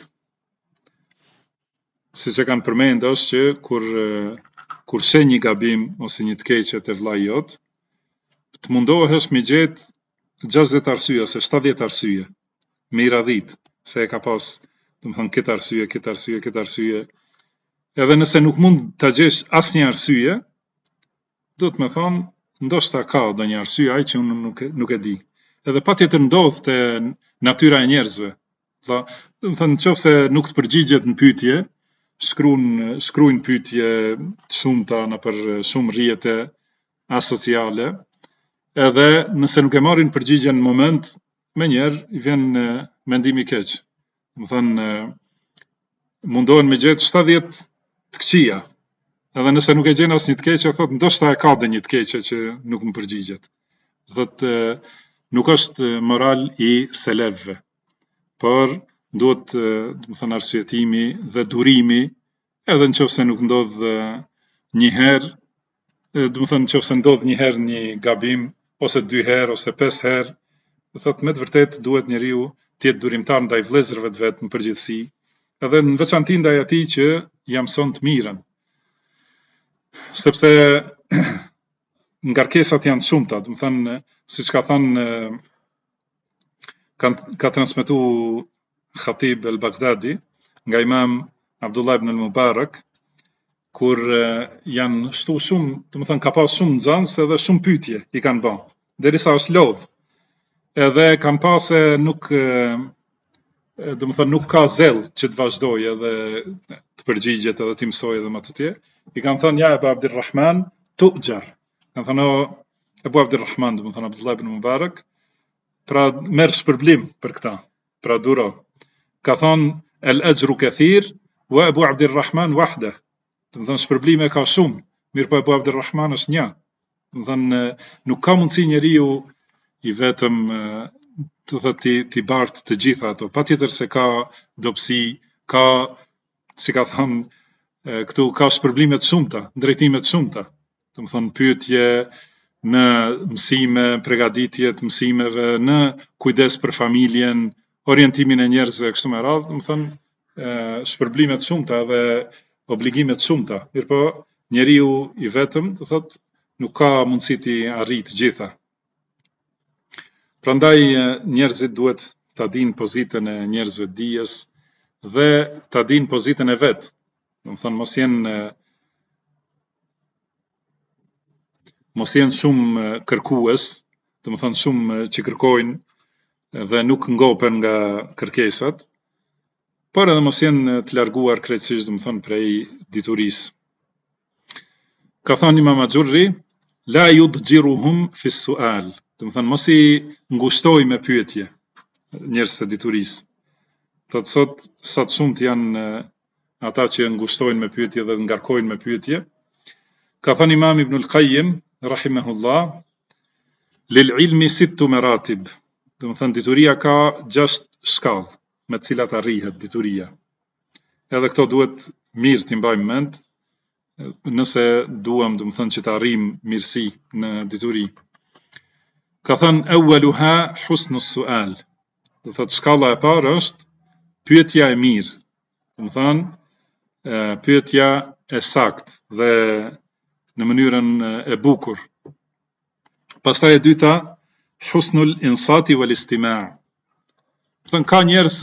siç e kanë përmendur, është që kur sheh një gabim ose një të keqe te vllai jot, të mundohesh me gjetë 60 arsye ose 70 arsye, me i radhit, se e ka pas, do të thënë, këtë arsye. Edhe nëse nuk mund ta gjesh asnjë arsye, do të më thonë, ndoshta ka ndonjë arsye ai që unë nuk e di. Edhe patjetër ndodh te natyra e njerëzve. Do të thënë, nëse nuk të përgjigjet në pyetje, shkruajnë pyetje të shumta nëpër shumë rrjete asociale, edhe nëse nuk e marrin përgjigjen në moment, menjëherë i vjen mendim i keq. Do të thënë, mundohen me gjetë 70 të këqija. Edhe nëse nuk e gjen asnjë të keqe, thotë ndoshta e ka ndonjë të keqe që nuk më përgjigjet. Thotë nuk është moral i selefëve, por duhet, do të thënë, arsyetimi dhe durimi, edhe nëse nuk ndodh një herë, do të thënë nëse ndodh një herë një gabim, ose 2 herë ose 5 herë, do thotë me të vërtetë duhet njeriu të jetë durimtar ndaj vëllezërve të vet në përgjithësi, edhe në veçanti ndaj atij që ja mëson të mirën. Sepse ngarkesat janë shumëta, do të thënë, siç ka thënë, ka transmetuar Khatib el-Baghdadi nga Imam Abdullah ibn al-Mubarak, kur janë shtu shumë, do të thënë, ka pas shumë nxënës edhe shumë pyetje i kanë bën, derisa është lodh. Edhe kanë pasë nuk, do të thënë, nuk ka zell që të vazhdojë edhe të përgjigjet edhe të mësojë edhe më tutje. I kanë thënë, ja Ebu Abdirrahman, tu'jar. Kanë thënë, Ebu Abdirrahman, do të thënë Abdullah ibn Mubarak, pra merr shpërblim për këta, pra duro. Ka thënë, el ajru kathir wa Ebu Abdirrahman wahdah. Do të thënë, shpërblime ka shumë, mirë po Ebu Abdirrahman është një. Do të thënë, nuk ka mundësi njeriu i vetëm të thotë ti bart të gjitha ato. Patjetër se ka dobësi, ka, si ka thënë, këtu ka shpërblime të shumta, drejtime të shumta. Do të thënë, pyetje në mësime, përgatitje të mësimeve, në kujdes për familjen, orientimin e njerëzve kështu me radhë, do të thënë, shpërblime të shumta dhe obligime të shumta. Mirëpo njeriu i vetëm, do thotë, nuk ka mundësi të arrijë të gjitha. Prandaj njerëzit duhet ta dinë pozitën e njerëzve të dijes dhe ta dinë pozitën e vet. Do të thënë, mos jenë shumë kërkues, do të thënë shumë që kërkojnë dhe nuk ngopen nga kërkesat, por edhe mos jenë të larguar krejtësisht, do të thënë, prej diturisë. Ka thënë Imam Axhurri, la yudjiruhum fi sual. Do të thënë, mos i ngushtoj me pyetje njerëz të diturisë. Thotë sot shumë janë ata që ngushtojnë me pyetje dhe ngarkojnë me pyetje. Ka thënë Imam Ibn al-Qayyim rahimahullah, lil ilmi 6 maratib. Do të thënë, dituria ka 6 shkallë me të cilat arrihet dituria. Edhe këto duhet mirë t'i mbajmë mend nëse duam, do të thënë, që të arrijmë mirësi në dituri. Ka thënë, awwaluha husnu sual. Do thotë, shkalla e parë është pyetja e mirë. Do të thënë, pyetja e saktë dhe në mënyrën e bukur. Pastaj e dyta, husnul insati wal istima'. Do thënë, ka njerëz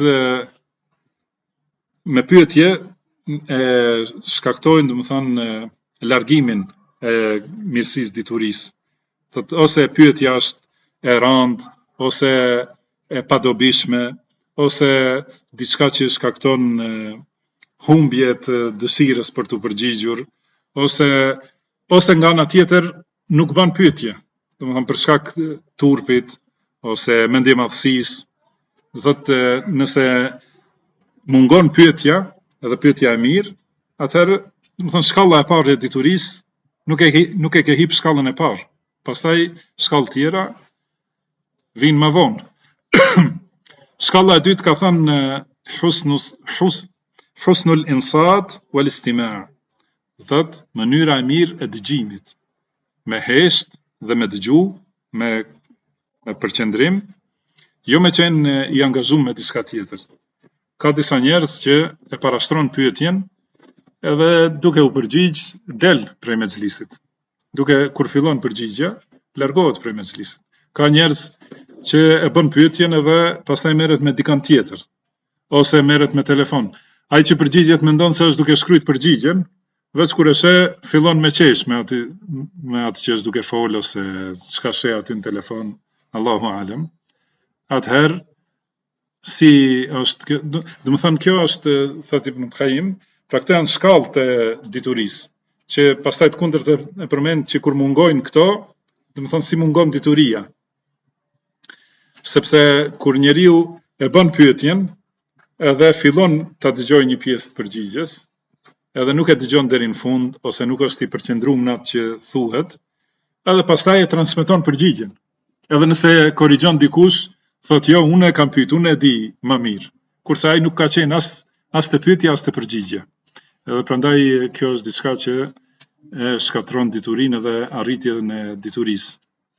me pyetje shkaktojnë, do të thënë, largimin e mirësisë diturisë. Thotë, ose pyetja është e rëndë, ose e padobishme, ose diçka që shkakton humbje të dëshirës për të përgjigjur, ose nga ana tjetër nuk bën pyetje, domethënë për shkak turpit ose mendjemadhësisë. Do thotë nëse mungon pyetja, edhe pyetja e mirë, atëherë domethënë shkalla e parë e diturisë nuk e ke hip shkallën e parë. Pastaj shkallë tjera vinë më vonë. Shkalla e dytë ka thënë husnul insat wal istima'. Thot mënyra e mirë e dëgjimit, me hesht dhe me dëgju, me përqendrim, jo me qenë i angazhuar me diçka tjetër. Ka disa njerëz që e parashtron pyetjen edhe duke u përgjigj del prej mexhlisit. Kur fillon përgjigja, largohet prej mexhlisit. Ka njerëz që e bën pyetjen edhe pastaj merret me dikant tjetër, ose merret me telefon. Ai që përgjigjet mendon se është duke shkruajt përgjigjen, veç kur e sheh fillon me qesh me atë që është duke fol ose çka sheh aty në telefon, Allahu alem. Atëherë si është kjo, domethënë kjo është thotë Ibn Qayyim, pra këto janë shkallët e diturisë, që pastaj të kundërt e përmend që kur mungojnë këto, domethënë si mungon dituria. Sepse kur njeriu e bën pyetjen, edhe fillon ta dëgjojë një pjesë të përgjigjes, edhe nuk e dëgjon deri në fund ose nuk është i përqendruar në atë që thuhet, edhe pastaj e transmeton përgjigjen. Edhe nëse korrigjon dikush, thotë jo, unë e kam pyet, unë e di më mirë. Kurse ai nuk ka qenë as të pyetja as të përgjigje. Edhe prandaj kjo është diçka që e shkatron diturinë dhe arritjen e diturisë.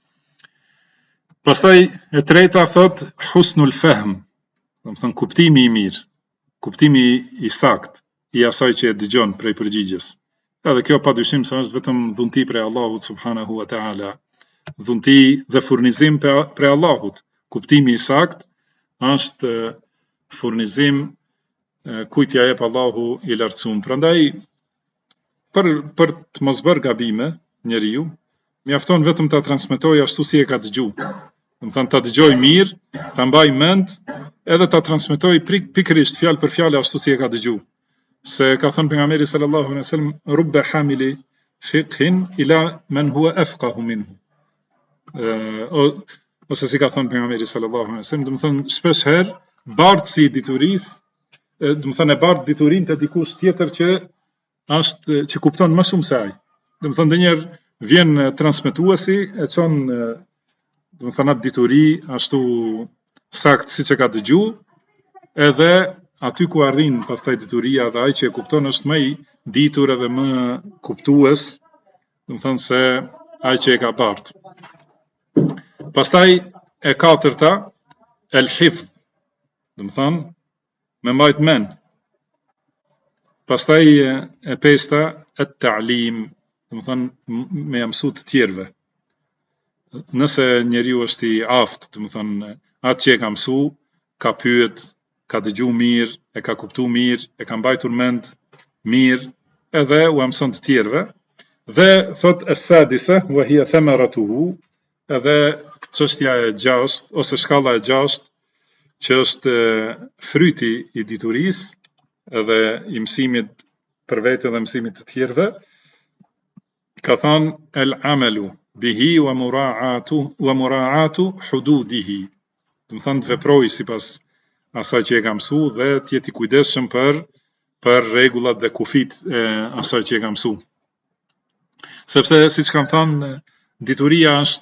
Pastaj e treta thot husnul fahm, domethënë kuptimi i mirë, kuptimi i saktë i asaj që e dëgjon prej përgjigjes. Edhe kjo padyshim se është vetëm dhunti prej Allahut subhanahu wa taala, dhunti dhe furnizim prej Allahut. Kuptimi i saktë është furnizim kujt ja jep Allahu i lartësuar. Prandaj për të mos bërë gabime njeriu, mjafton vetëm ta transmetojë ashtu si e ka dëgjuar. Domethënë ta dëgjoj mirë, ta mbaj mend, edhe ta transmetoj pikërisht fjalë për fjalë ashtu si e ka dëgjuar. Se ka thënë pejgamberi sallallahu alaihi wasallam rubba hamili fiqhin ila man huwa afqahu minhu. Ose si ka thënë pejgamberi sallallahu alaihi wasallam, domethënë shpesh herë bardhësi i diturisë, domethënë e bardh diturinë te dikush tjetër që kupton më shumë se ai. Domethënë ndonjëherë vjen transmetuesi e çon domethënë atë dituri ashtu saktë siç e ka dëgjuar, edhe aty ku arrin pastaj dituria dhe ai që e kupton është më i ditur edhe më kuptues, domethënë se ai që e ka bardh. Pastaj e katërta el hifz, domethënë me mbajt mend. Pastaj e pesta et ta'lim, domethënë me ia mësu të tjerëve. Nëse njeriu është i aftë, domethënë atë që e ka mësu, ka pyet, ka dëgju mirë, e ka kuptu mirë, e ka mbajtur mend mirë, edhe u mëson të tjerëve. Dhe thot as-sadisa wa hiya thamaratuhu, edhe çështja e 6 ose shkalla e 6, që është fryti i diturisë edhe i mësimit për vete dhe mësimit të tjerëve, ka thënë el-amalu bihi wa mura'atu hududihi. Domethënë të veproj sipas asaj që e ka mësu dhe të jeti kujdesshëm për rregullat dhe kufit e asaj që e ka mësu. Sepse siç kam thënë, dituria është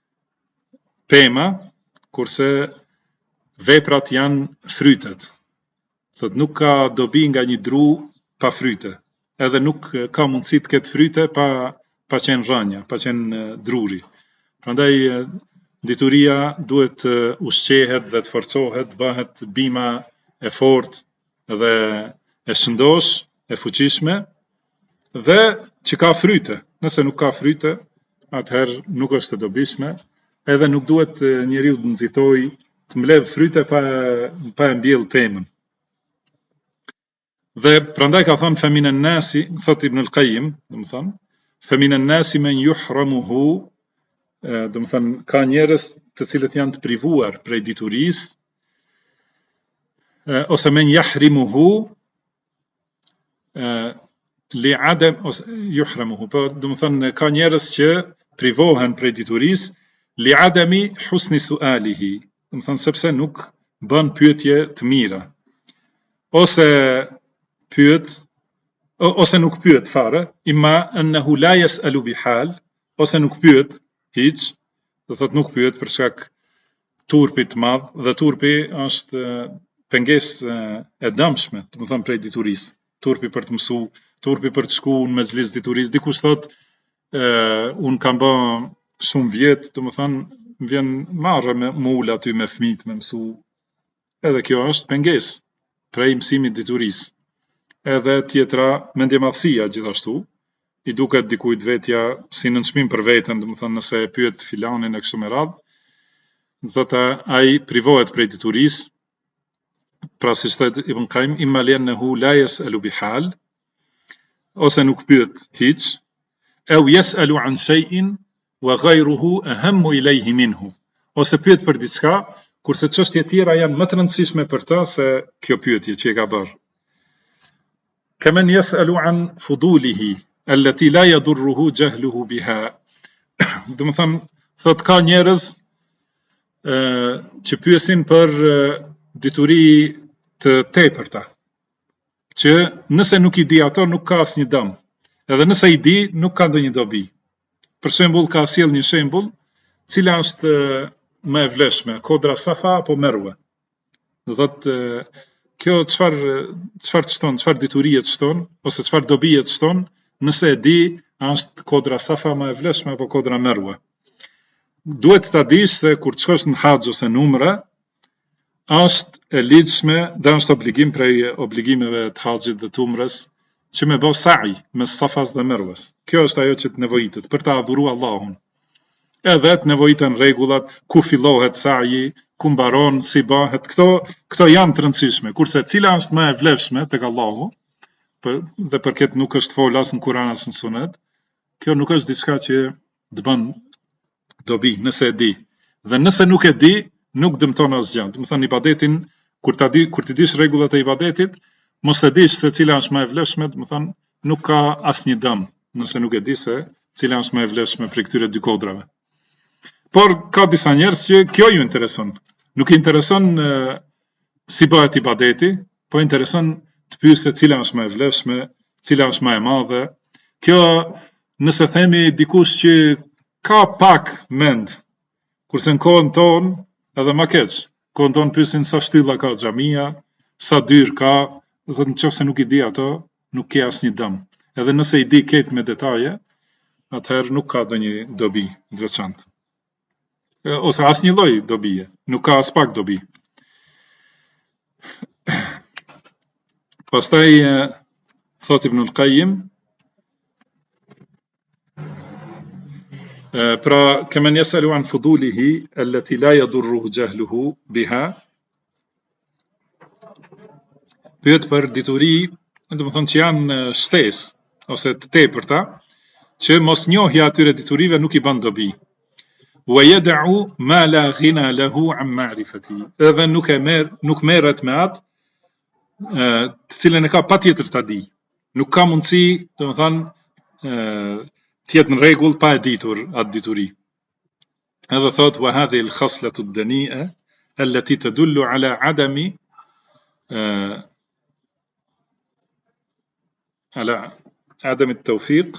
pema, kurse veprat janë frytet. Thot nuk ka dobi nga një dru pa fryte, edhe nuk ka mundësi të ketë fryte pa qenë rënja, pa qenë druri. Prandaj dituria duhet të ushqehet dhe të forcohet, bëhet bima e fortë dhe e shëndosh, e fuqishme, dhe që ka fryte. Nëse nuk ka fryte, atëherë nuk është e dobishme, edhe nuk duhet njeriu të nxitoj të mbledh fryte pa e mbjell pemën. Dhe prandaj ka thënë feminen nasi, thot Ibn al-Qayyim, domethënë, feminen nasi men yuhramuhu, domethënë ka njerëz të cilët janë të privuar prej diturisë, ose men jahrimuhu li'adem ose juhramuhu, po do të thënë ka njerëz që privohen prej diturisë li'adami husni su'alihi, do të thënë sepse nuk bën pyetje të mira, ose pyet ose nuk pyet fare, imma annahu la yas'alu bihal, ose nuk pyet hiç, do thotë nuk pyet për shkak turpit të madh, dhe turpi është pengesë e dëmshme, do të thënë prej diturisë. Turpi për të mësu, turpi për të shku në mezhlis diturisë, dikush thot unë kam bë shumë vjet, do të thënë vjen marrë me ul aty me fëmijët me mësu. Edhe kjo është pengesë prej mësimit diturisë. Edhe tjetra mendjemadhësia gjithashtu, i duket dikujt vetja si nënçmim për veten, do të thënë nëse e pyet filanin e kështu me radhë, do thotë ai privohet prej diturisë, pra si thot Ibn Qayyim, imma li'annahu la yas'alu bihal, ose nuk pyet hiç, au yas'alu an shay'in wa ghayruhu ahammu ilayhi minhu, ose pyet për diçka, kurse çështjet tjera janë më të rëndësishme për të se kjo pyetje që e ka bërë. Kaman yas'alu an fudulihi allati la yadurruhu jahluhu biha. Do të thënë, thot ka njerëz që pyesin për dituri të tepërta, që nëse nuk i di ato nuk ka asnjë dëm, edhe nëse i di nuk ka ndonjë dobi. Për shembull, ka sjell një shembull, cila është më e vlefshme, kodra Safa apo Merwe. Do thotë kjo çfarë shton, çfarë diturie shton, ose çfarë dobie shton, nëse e di është kodra Safa më e vlefshme apo kodra Merwe. Duhet ta dish se kur të shkosh në haxh ose në umre, është e lidhshme dhe është obligim prej obligimeve të haxhit dhe të umrës që me bë sa'i mes Safas dhe Merwes. Kjo është ajo që të nevojitet për ta adhuruar Allahun. Edhe të nevojiten rregullat, ku fillohet sa'i, ku mbaron, si bëhet, këto janë të rëndësishme, kurse cila është më e vlefshme tek Allahu, dhe për këtë nuk është fol as në Kur'an as në Sunet, kjo nuk është diçka që të bën dobi nëse e di. Dhe nëse nuk e di, nuk dëmton asgjë. Do të thënë ibadetin, kur ti dish rregullat e ibadetit, mos e dish se cila është më e vlefshme, do të thënë nuk ka asnjë dëm nëse nuk e di se cila është më e vlefshme prej këtyre dy kodrave. Por ka disa njerëz që kjo ju intereson. Nuk i intereson si bëhet ibadeti, po intereson të pyes se cila është më e vlefshme, cila është më e madhe. Kjo nëse themi dikush që ka pak mend, kurse në kohën tonë edhe ma keq, kohën tonë pyesin sa shtylla ka xhamia, sa dyr ka, dhe nëse nuk i di ato, nuk ke asnjë dëm. Edhe nëse i di këtë me detaje, atëherë nuk ka ndonjë dobi të veçantë. Ose asnjë lloj dobie, nuk ka as pak dobi. Pastaj thot Ibn al-Qayyim, pra kemen yasalu an fudulihi allati la yadurruhu jahluhu biha, pyet për dituri, do të thonë që janë shtesë ose të tepërta, që mosnjohja atyre diturive nuk i bën dobi. Wa yad'u ma la ghina lahu an ma'rifati, edhe nuk merret me atë të cilën e ka patjetër ta di. Nuk ka mundësi, do të thonë, të jetë në rregull pa e ditur atë dituri. Edhe thot wa hadhihi al-khaslatu ad-dani'a allati tadullu ala adami at-tawfiq.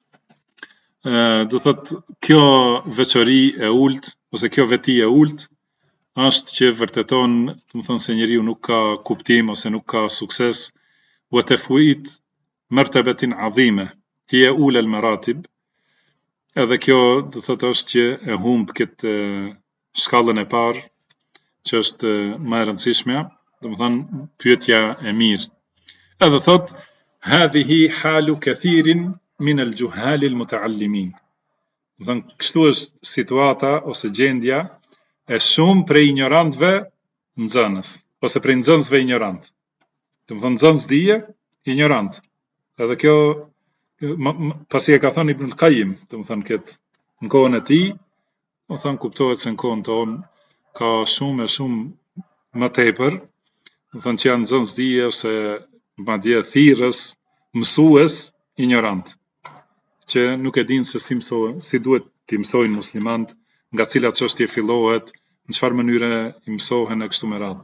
Do thot kjo veçori e ult ose kjo veti e ult është që vërteton, do të thonë se njeriu nuk ka kuptim ose nuk ka sukses, wa tafwit martabatin 'azima hiya ula al-maratib. Edhe kjo do thotë është që e humb këtë shkallën e parë, që është më e rëndësishmja, do të thonë pyetja e mirë. Edhe thot hadhihi halu kathirin min al-juhal al-muta'allimin. Do të thonë kështu është situata ose gjendja e shumë prej ignorantëve nxënës, ose prej nxënësve ignorant. Do të thonë nxënës dije, ignorant. Edhe kjo pasi e ka thënë Ibn al-Qayyim, do të thonë këtë në kohën e tij, do të thonë kuptohet se në kohën tonë ka shumë më tepër, do thonë që janë nxënës dije ose madje thirrës, mësues ignorant, që nuk e dinë se si duhet t'i mësojnë muslimant, nga cilat çështje fillohet, në çfarë mënyre i mësohen e kështu me radhë.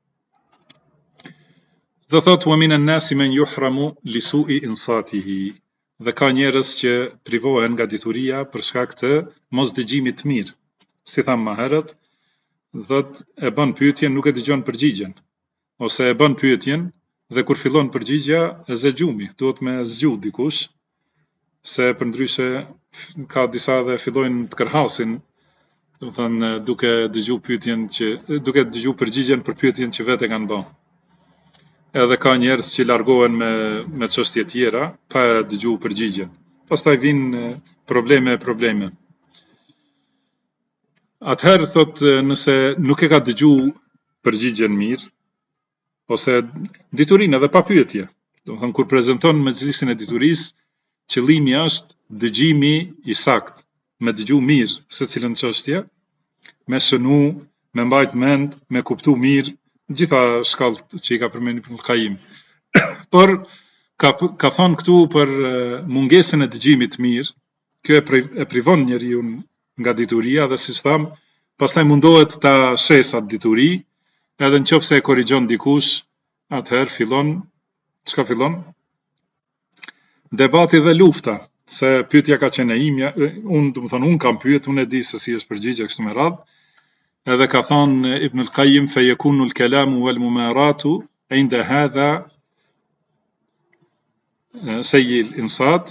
Dhe thot wa minan nasi men yuhramu li su'i insatihi, dhe ka njerëz që privohen nga dituria për shkak të mos dëgjimit të mirë. Si tham më herët, thot e bën pyetjen nuk e dëgjon përgjigjen, ose e bën pyetjen dhe kur fillon përgjigja e zë gjumi, duhet me zgju dikush, se përndryshe ka disa dhe fillojnë të kërhasin, do të thënë duke dëgju përgjigjen për pyetjen që vetë kanë bërë. Edhe ka njerëz që largohen me çështje tjera pa dëgju përgjigjen. Pastaj vinë probleme. Atëherë thot nëse nuk e ka dëgju përgjigjen mirë, ose diturinë edhe pa pyetje. Do të thënë kur prezanton mexhlisin e diturisë, qëllimi është dëgjimi i saktë, me dëgju mirë secilën çështje, me shënu, me mbajt mend, me kuptu mirë, gjitha shkallët që i ka përmendur Ibn Qayyim. Por ka thonë këtu për mungesën e dëgjimit mirë, kjo e privon njeriu nga dituria dhe siç tham, pastaj mundohet ta shes atë dituri, edhe nëse e korrigjon dikush, atëherë çka fillon? Debati dhe lufta, se pyetja ka qenë e imja, unë kam pyet, unë e di se si është përgjigja kështu me radhë. Edhe ka thonë Ibn al-Qayyim fe yakunu al-kalamu wal mumaratu inda hadha sayyi al-insat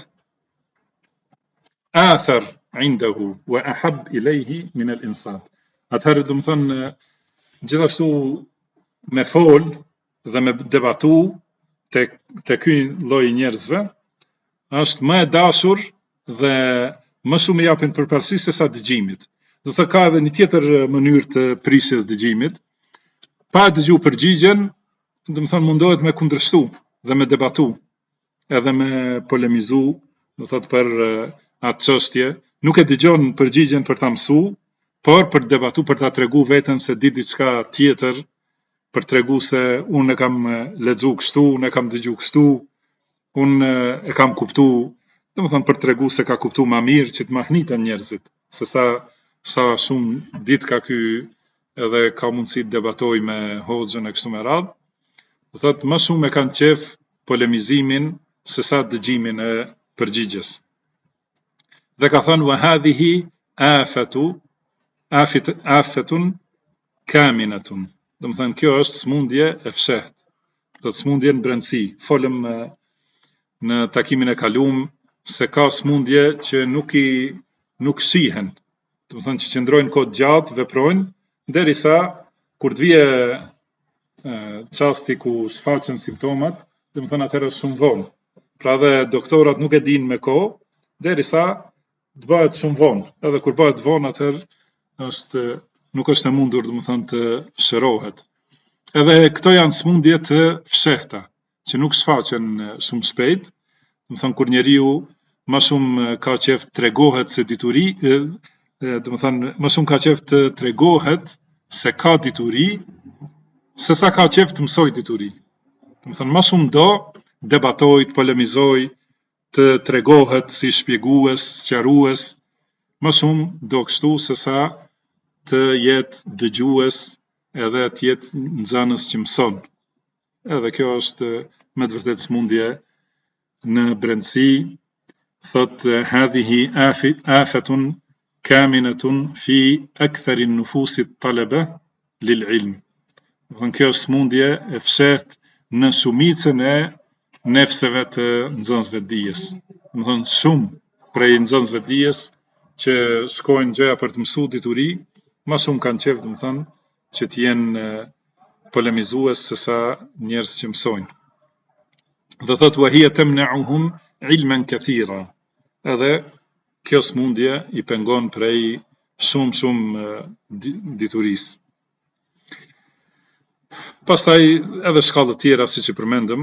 athar indahu wa ahab ilayhi min al-insat. Atëherë do të thonë gjithashtu me fol dhe me debatu te ky lloj njerëzve është më e dashur dhe më shumë i japin përparësi se sa dëgjimit. Do të ka edhe një tjetër mënyrë të prisjes dëgjimit, pa dëgju përgjigjen, do të thonë mundohet me kundërshtu dhe me debatu, edhe me polemizu, do thot për atë çështje, nuk e dëgjon përgjigjen për ta mësu, por për debatu, për ta tregu veten se di diçka tjetër, për tregu se unë e kam lexu kështu, unë e kam dëgju kështu, unë e kam kuptu, do të thonë për tregu se ka kuptu ma mirë që të mahniten njerëzit, se sa shumë ditë ka ky edhe ka mundësi të debatoj me hoxhën e kështu me radhë, do thotë më shumë e kanë qef polemizimin se sa dëgjimin e përgjigjes. Dhe ka thënë wa hadhihi afatun kaminatun. Do të thënë kjo është smundje e fshehtë. Do të smundje në brendësi. Folëm në takimin e kaluam se ka smundje që nuk shihen. Do të thënë që qëndrojnë kohë gjatë, veprojnë, derisa kur të vije çasti ku shfaqen simptomat, do të thënë atëherë është shumë vonë. Pra dhe doktorat nuk e dinë me kohë, derisa të bëhet shumë vonë. Edhe kur bëhet vonë atëherë nuk është e mundur, do të thënë të shërohet. Edhe këto janë smundje të fshehta, që nuk shfaqen shumë shpejt. Do të thënë kur njeriu më shumë ka qef të tregohet se dituri, do të thënë më shumë ka qef të tregohet se ka dituri, se sa ka qef të mësoj dituri. Do të thënë më shumë do debatoj, të polemizoj, të tregohet si shpjegues, sqarues, më shumë do kështu se sa të jetë dëgjues edhe të jetë nxënës që mëson. Edhe kjo është me të vërtetë smundje në brendësi, thot hadhihi afatun kaminatun fi akthar an-nufus at-talaba lil-ilm. Do të thënë kjo është smundje e fshehtë në shumicën e nefseve të nxënësve të dijes. Do të thënë shumë prej nxënësve të dijes që shkojnë gjëja për të mësuar dituri, më shumë kanë qef, do të thënë, që të jenë polemizues se sa njerëz që mësojnë. Dhe thot wa hiya tamna'uhum ilman kathira. Edhe kjo smundje i pengon prej shumë diturisë. Pastaj edhe shkallë të tjera siç i përmendëm,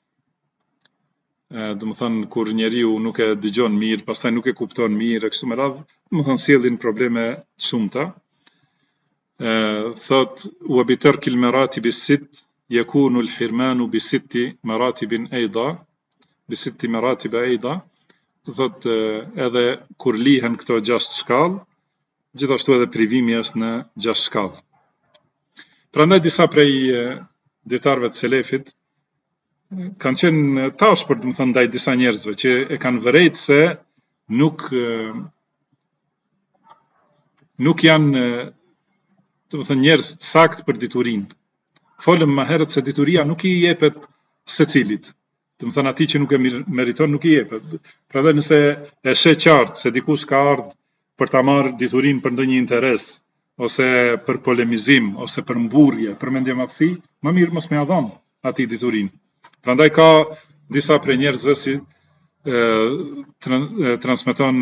do të thënë kur njeriu nuk e dëgjon mirë, pastaj nuk e kupton mirë e kështu me radhë, do të thënë sjellin probleme të shumta. Thot wa bi tarkil maratib as-sitt يكون الحرمان بست مراتب أيضا بست مراتب أيضا. Do thot edhe kur lihen këto 6 shkallë, gjithashtu edhe privimi është në 6 shkallë. Prandaj disa prej dietarëve të selefit kanë qenë tashpër, do të thënë, ndaj disa njerëzve që e kanë vërejtë se nuk janë, do të thënë, njerëz të saktë për diturinë. Folëm më herët se dituria nuk i jepet secilit. Do të thënë, atij që nuk e meriton nuk i jepet. Prandaj nëse e sheh qartë se dikush ka ardhur për ta marrë diturinë për ndonjë interes, ose për polemizim, ose për mburrje, për mendjemadhësi, më mirë mos më ia dhon atij diturinë. Prandaj ka disa prej njerëzve si transmeton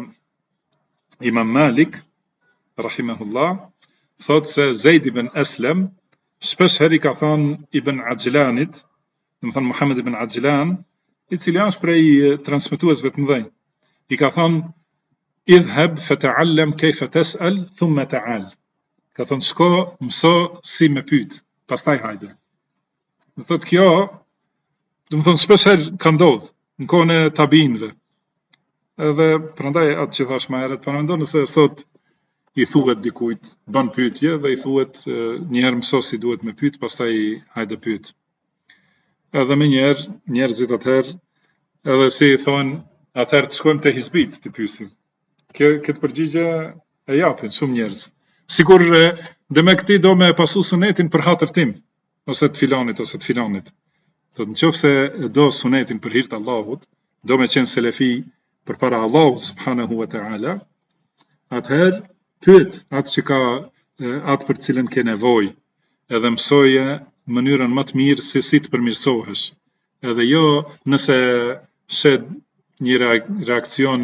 Imam Malik rahimahullah, thot se Zeid ibn Aslam shpesh herë ka thënë Ibn Ajlanit, do të thënë Muhammed ibn Ajlan, i cili është prej transmetuesve të mëdhenj, i ka thënë idhhab fata'allam kayfa tas'al thumma ta'al. Ka thënë shko mëso si me pyet, pastaj hajde. Do thotë kjo, do të thënë shpesh herë ka ndodhur në kohën e tabinëve. Edhe prandaj atë që thash më herët, para mendon se sot i thuhet dikujt, bën pyetje dhe i thuhet një herë mëso si duhet me pyet, pastaj hajde pyet. Edhe më njëherë njerëzit atëherë edhe si i thonë, atëherë të shkojmë te hizbit të pyesim. Këtë përgjigje e japin shumë njerëz. Sigur dhe me këti do me pasu sunetin për hatër tim, ose të filanit, ose të filanit. Thot, nëse do sunetin për hir të Allahut, do me qenë selefi për para Allahut subhanahu wa ta'ala, atëherë pyet atë që ka, atë për cilën ke nevojë, edhe mësoje mënyrën më të mirë si të përmirësohesh. Edhe jo nëse shed një reakcion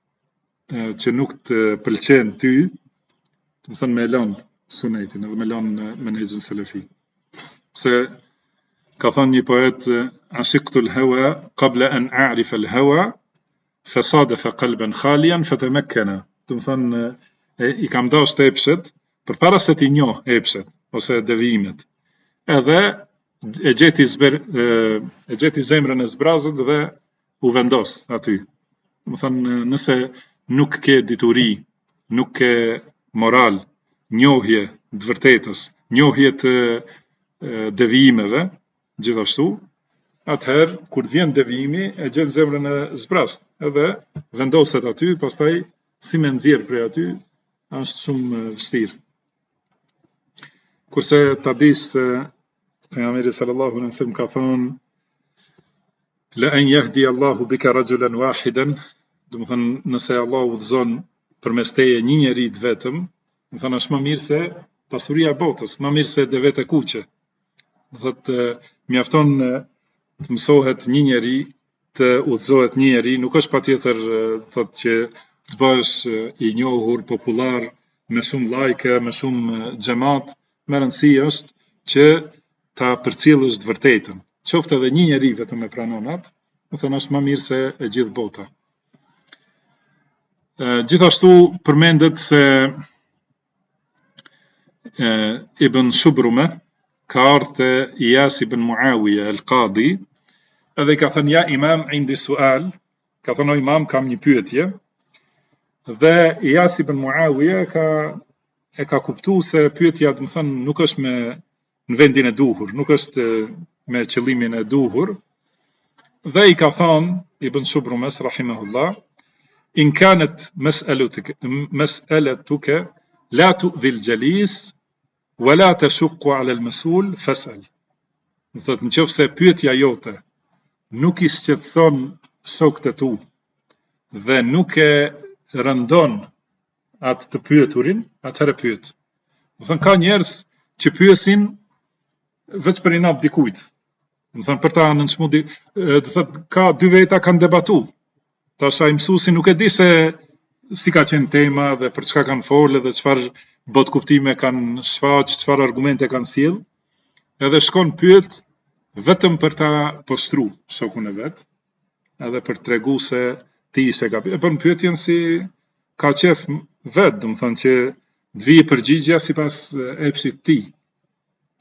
që nuk të pëlqen ty, do të thënë me lënë sunetin edhe me lënë menhexhin selefi. Se ka thënë një poet, ashiqtu al-hawa qabla an a'rif al-hawa fasadafa qalban khalian fatamakkana. Do të thënë i kam dashur epshet përpara se ti njoh epshet ose devimet. Edhe e gjeti zemrën e zbrazët dhe u vendos aty. Do të thënë nëse nuk ke dituri, nuk ke moral, njohje të vërtetës, njohje të devijimeve, gjithashtu, atëherë kur vjen devijimi e gjen zemrën e zbrast, edhe vendoset aty, pastaj si me nxjerr prej aty është shumë vështirë. Kurse ta dish se pejgamberi sallallahu alaihi wasallam ka thënë la an yahdi Allahu bika rajulan wahidan, do të thënë nëse Allah udhëzon përmes teje një njeri të vetëm, do të thënë është më mirë se pasuria e botës, më mirë se devete kuqe. Do thotë mjafton të mësohet një njeri, të udhëzohet një njeri, nuk është patjetër thotë që të bëhesh i njohur, popular, me shumë like, me shumë xhamat, më rëndësi është që ta përcjellësh të vërtetën. Qoftë edhe një njeri vetëm e pranon atë, do thënë është më mirë se e gjithë bota. Gjithashtu përmendet se Ibn Shubrume ka ardhur te Iyas ibn Muawiya al-Qadi, edhe ka thënë ja imam indi sual, ka thënë o imam kam një pyetje, dhe Iyas ibn Muawiya e ka kuptuar se pyetja do të thënë nuk është në vendin e duhur, nuk është me qëllimin e duhur, dhe i ka thënë Ibn Shubrumes rahimahullah, in kanat mas'alatuka la tu'dhi al-jalis wa la tashqu 'ala al-mas'ul fas'al. Do thotë nëse pyetja jote nuk i shqetëson shokët e tu dhe nuk e rëndon atë të pyeturin, atëherë pyet. Do thënë ka njerëz që pyesin veç për inat dikujt. Do thënë për ta nënçmu, do thotë ka dy veta kanë debatu. Tash ai mësuesi nuk e di se si ka qenë tema dhe për çka kanë folë dhe çfarë bot kuptime kanë shfaq, çfarë argumente kanë sjell, edhe shkon pyet vetëm për ta poshtruar shokun e vet, edhe për tregu se ti ishe gabi. E bën pyetjen si ka qef vet, do të thonë që të vijë përgjigjja sipas epshit të tij.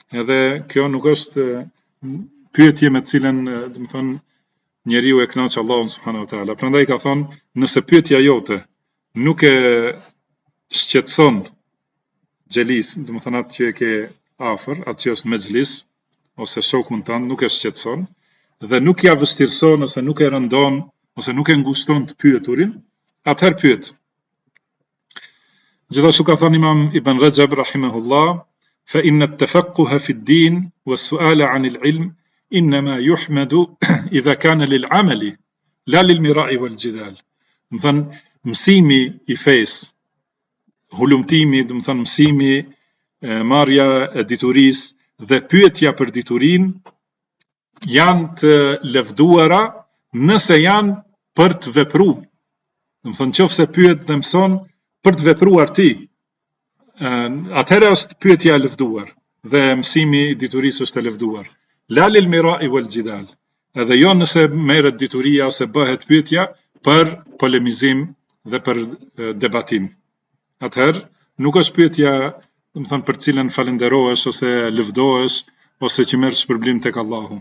Edhe kjo nuk është pyetje me të cilën, do të thonë, njeriu e kënaq Allahun subhanahu wa taala. Prandaj ka thonë, nëse pyetja jote nuk e shqetëson xhelis, do të thonë atë që e ke afër, atë që është mexhlis ose shokun tënd, nuk e shqetëson dhe nuk ja vështirëson ose nuk e rëndon ose nuk e ngushton të pyeturin, atëherë pyet. Gjithashtu ka thënë Imam Ibn Rajab rahimahullah, fa inna at-tafaqquha fi ad-din was-su'ala 'an al-'ilm innama yuhmadu idha kana lil-'amali la lil-mira'i wal-jidal. Do thënë mësimi i fesë, hulumtimi, do thënë mësimi, marrja e diturisë dhe pyetja për diturinë janë të lëvduara nëse janë për të vepruar. Do thënë nëse pyet dhe mëson për të vepruar ti, atëherë është pyetja e lëvduar dhe mësimi i diturisë është e lëvduar. La lil mira'i wal jidal. Edhe jo nëse merret dituria ose bëhet pyetja për polemizim dhe për debatim. Atëherë nuk është pyetja, do të thënë, për cilën falenderohesh ose lëvdohesh ose që merr shpërblim tek Allahu.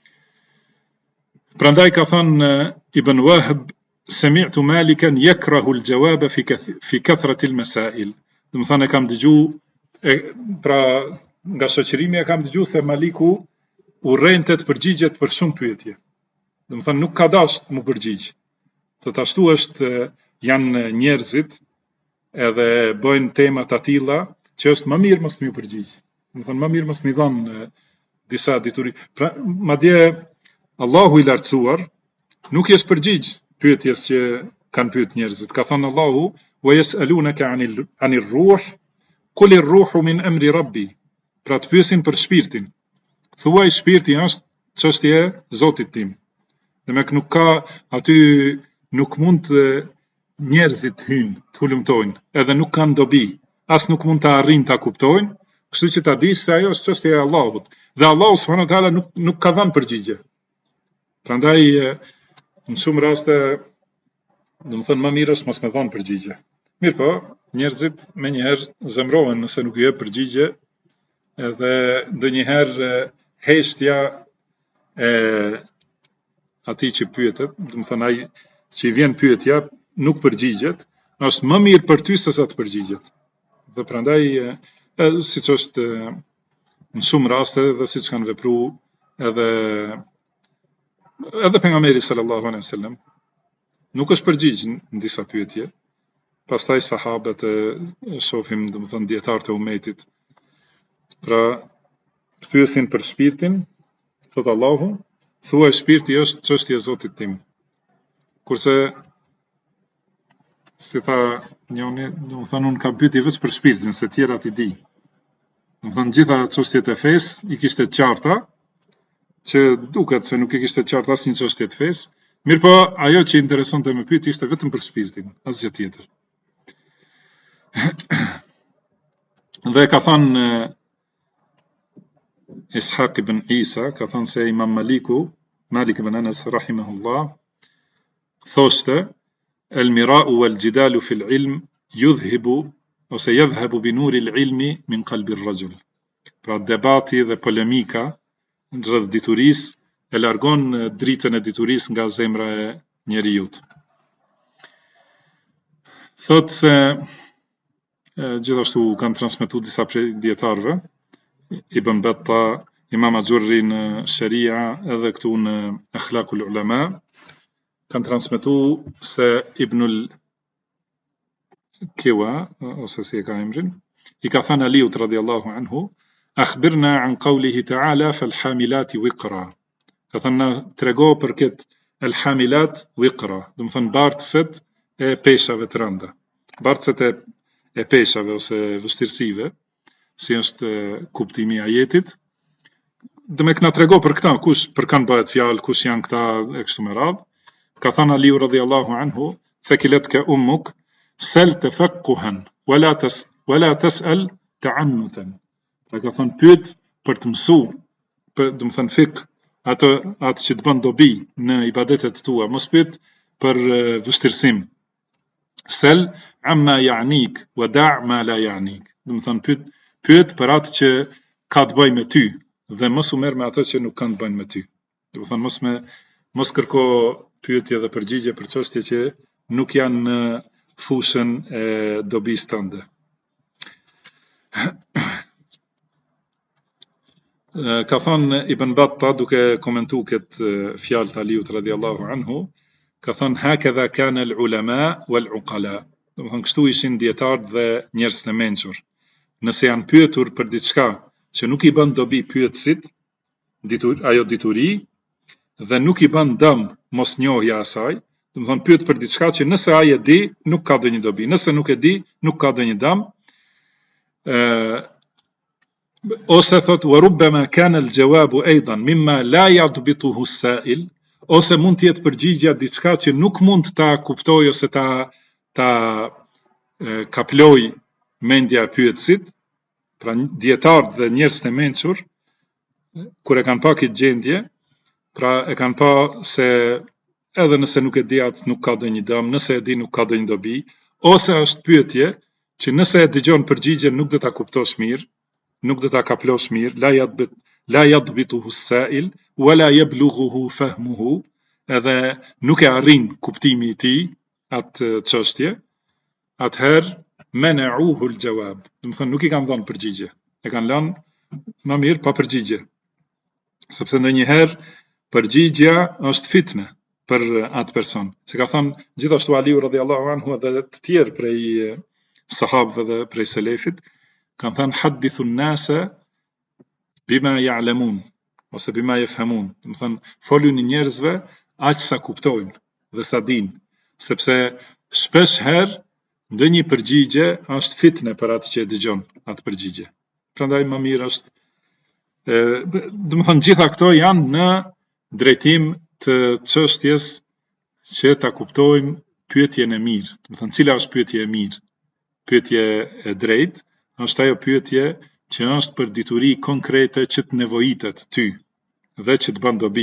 Prandaj ka thënë Ibn Wahb, sami'tu Malikan yakrahu al-jawab fi kathrati al-masail. Do të thënë, kam dëgju, pra nga shoqërimi e kam dëgju se Maliku urrente të përgjigjet për shumë pyetje. Do të thënë nuk ka dash të mu përgjigj. Thot ashtu është, janë njerëzit edhe bëjnë tema të tilla që është më mirë mos më përgjigj. Do të thënë më mirë mos më dhon disa dituri. Pra, madje Allahu i lartësuar nuk jes përgjigj pyetjes që kanë pyet njerëzit. Ka thënë Allahu, wa yas'alunaka 'anir ruh, qul ir-ruhu min amri rabbi. Pra të pyesin për shpirtin. Thuaj shpirti është çështje e Zotit tim. Demek nuk ka aty, nuk mund të njerëzit hyjnë, të hulumtojnë, edhe nuk kanë dobi, as nuk mund ta arrijnë ta kuptojnë, kështu që ta dish se ajo është çështje e Allahut. Dhe Allahu subhanahu wa taala nuk ka dhënë përgjigje. Prandaj në shumë raste, do të thënë më mirë është mos më dhon përgjigje. Mirë po, njerëzit menjëherë zemrohen nëse nuk i jep përgjigje, edhe ndonjëherë heshtja e atij që pyetet, do të thënë ai që i vjen pyetja nuk përgjigjet, është më mirë për ty se sa të përgjigjet. Dhe prandaj, siç është në shumë raste dhe siç kanë vepruar edhe pejgamberi sallallahu alaihi wasallam, nuk është përgjigj në disa pyetje. Pastaj sahabët e shohim, do të thënë, dietarët e umetit. Pra, të pyesin për shpirtin, thot Allahu, thuaj shpirti është çështje e Zotit tim. Kurse si tha njëri, do të thënë, unë kam pyetje vetëm për shpirtin, se tjerat i di. Do të thënë gjitha çështjet e fesë i kishte të qarta, që duket se nuk i kishte të qarta asnjë çështje të fesë. Mirë po, ajo që interesonte me pyetje ishte vetëm për shpirtin, asgjë tjetër. Dhe ka thënë Ishaq ibn Isa, ka thënë se Imam Malik ibn Anas rahimahullah, thoshte, el-mira'u wal-jidalu fil ilm yudhhibu ose yadhhabu bi nuri al-ilmi min qalbi ar-rajul. Pra debati dhe polemika rreth diturisë e largon dritën e diturisë nga zemra e njeriut. Thotë se gjithashtu kanë transmetuar disa prej dietarëve, Ibn Batta, Imam Ajurri në Sharia edhe këtu në Akhlaqul Ulama, kanë transmetuar se Ibnul Kiwa, ose si e ka emrin, i ka thënë Aliut radhiyallahu anhu, akhbirna an qawlihi ta'ala fal-hamilati wiqra. Ka thënë trego për këtë el-hamilat wiqra, do të thënë bartëset e peshave të rënda. Bartëset e peshave ose vështirësive, si është kuptimi i ajetit. Demek na trego për këta, kush për kanë bëhet fjalë, kush janë këta e kështu me radhë. Ka thënë Aliu radhiyallahu anhu, thakilatka ummuk sal tafaqquhan wala tas'al ta'annutan. Pra ka thënë pyet për të mësuar, do të thënë fik, atë që të bën dobi në ibadetet tua, mos pyet për vështirësim. Sel amma ya'nik wa da' ma la ya'nik. Do të thënë pyet për atë që ka të bëjë me ty dhe mos u merr me ato që nuk kanë të bëjnë me ty. Do të thonë mos kërko pyetje dhe përgjigje për çështje që nuk janë në fushën e dobisë tënde. Ka thënë Ibn Battah duke komentuar këtë fjalë të Aliut radhiyallahu anhu, ka thënë hakadha kana al-ulama wal-uqala. Do të thonë kështu ishin dietarët dhe njerëzit e mençur. Nëse janë pyetur për diçka që nuk i bën dobi pyetësit, ajo dituri, dhe nuk i bën dëm mosnjohja e asaj, do të thonë pyet për diçka që nëse ai e di, nuk ka ndonjë dobi, nëse nuk e di, nuk ka ndonjë dëm. Ose thot wa rubbama kana al-jawabu aidan mimma la yadbituhu as-sa'il, ose mund të jetë përgjigja diçka që nuk mund ta kuptoj ose ta kaploj mendja e pyetësit. Pra dietarët dhe njerëzit e mençur kur e kanë pa këtë gjendje, pra e kanë pa se edhe nëse nuk e di atë nuk ka ndonjë dëm, nëse e di nuk ka ndonjë dobi, ose është pyetje që nëse e dëgjon përgjigjen nuk do ta kuptosh mirë, nuk do ta kaplosh mirë, la yadbituhu as-sa'il wala yablughuhu fahmuhu, edhe nuk e arrin kuptimi i tij atë çështje, atëherë mana'uhu al-jawab. Do të thonë nuk i kanë dhënë përgjigje, e kanë lënë më mirë pa përgjigje. Sepse ndonjëherë përgjigja është fitne për atë person. Se ka thënë gjithashtu Aliu radhiyallahu anhu dhe të tjerë prej sahabëve dhe prej selefit, kanë thënë hadithu an-nasa bima ya'lamun ose bima yafhamun. Do të thonë foluni njerëzve aq sa kuptojnë dhe sa dinë, sepse shpesh herë ndonjë përgjigje është fitne për atë që e dëgjon atë përgjigje. Prandaj më mirë është, do të thonë gjitha këto janë në drejtim të çështjes që ta kuptojmë pyetjen e mirë. Do të thonë cila është pyetje e mirë? Pyetje e drejtë është ajo pyetje që është për dituri konkrete që të nevojitet ty dhe që të bën dobi.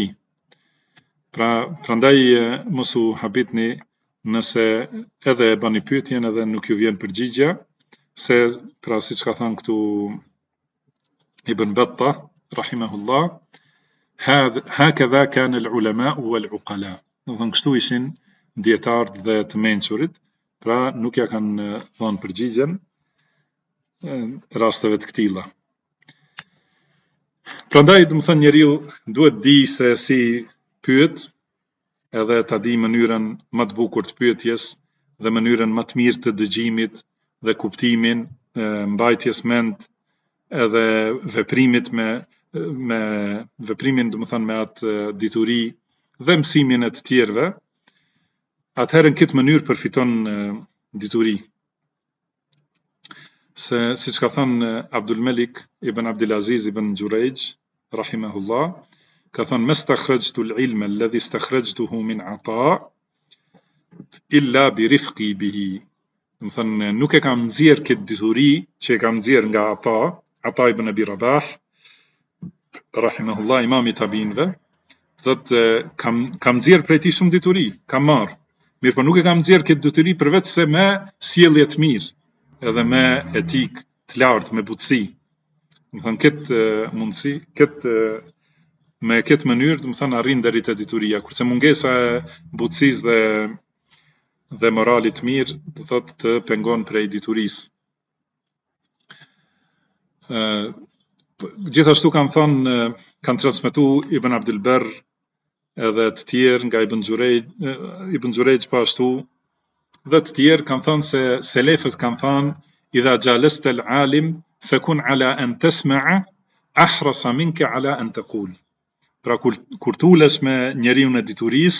Prandaj mos u habitni nëse edhe e bani pyetjen edhe nuk ju vjen përgjigja, se pra siç ka thënë këtu Ibn Battah rahimahullah, hakadha kana al-ulama wal-uqala. Do të thonë kështu ishin dietarët dhe të mençurit, pra nuk ja kanë dhënë përgjigjen rasteve të këtilla. Prandaj do të thonë njeriu duhet di se si pyet, edhe ta di mënyrën më të bukur të pyetjes dhe mënyrën më të mirë të dëgjimit dhe kuptimin, mbajtjes mend edhe veprimit me veprimin, do të thonë me atë dituri dhe mësimin e të tjerëve. Atëherë në këtë mënyrë përfiton dituri. Se siç ka thënë Abdul Malik ibn Abdul Aziz ibn Jurayj rahimahullah, ka thënë mastakhrajtu al-ilma alladhi istakhrajtuhu min ata illa bi rifqi bihi. Do thënë nuk e kam nxjerr këtë dituri që e kam nxjerr nga Ata ibn Abi Rabah rahimahullah, imam i tabinëve, thotë kam nxjerr prej tij shumë dituri, kam marr. Mirë, po nuk e kam nxjerr këtë dituri përveç se me sjellje të mirë, edhe me etik të lartë, me butësi. Do thënë këtë mundësi, me këtë mënyrë, do të thënë arrin deri te dituria, kurse mungesa e butësisë dhe moralit të mirë, do thotë të pengon prej diturisë. Gjithashtu kanë transmetuar Ibn Abdul Barr edhe të tjerë nga Ibn Jurayj po ashtu, dhe të tjerë kanë thënë se selefët kanë thënë idha jalasta al-alim fakun ala an tasma'a ahrasa minka ala an taqul. Pra kur tulesh me njeriu në diturisë,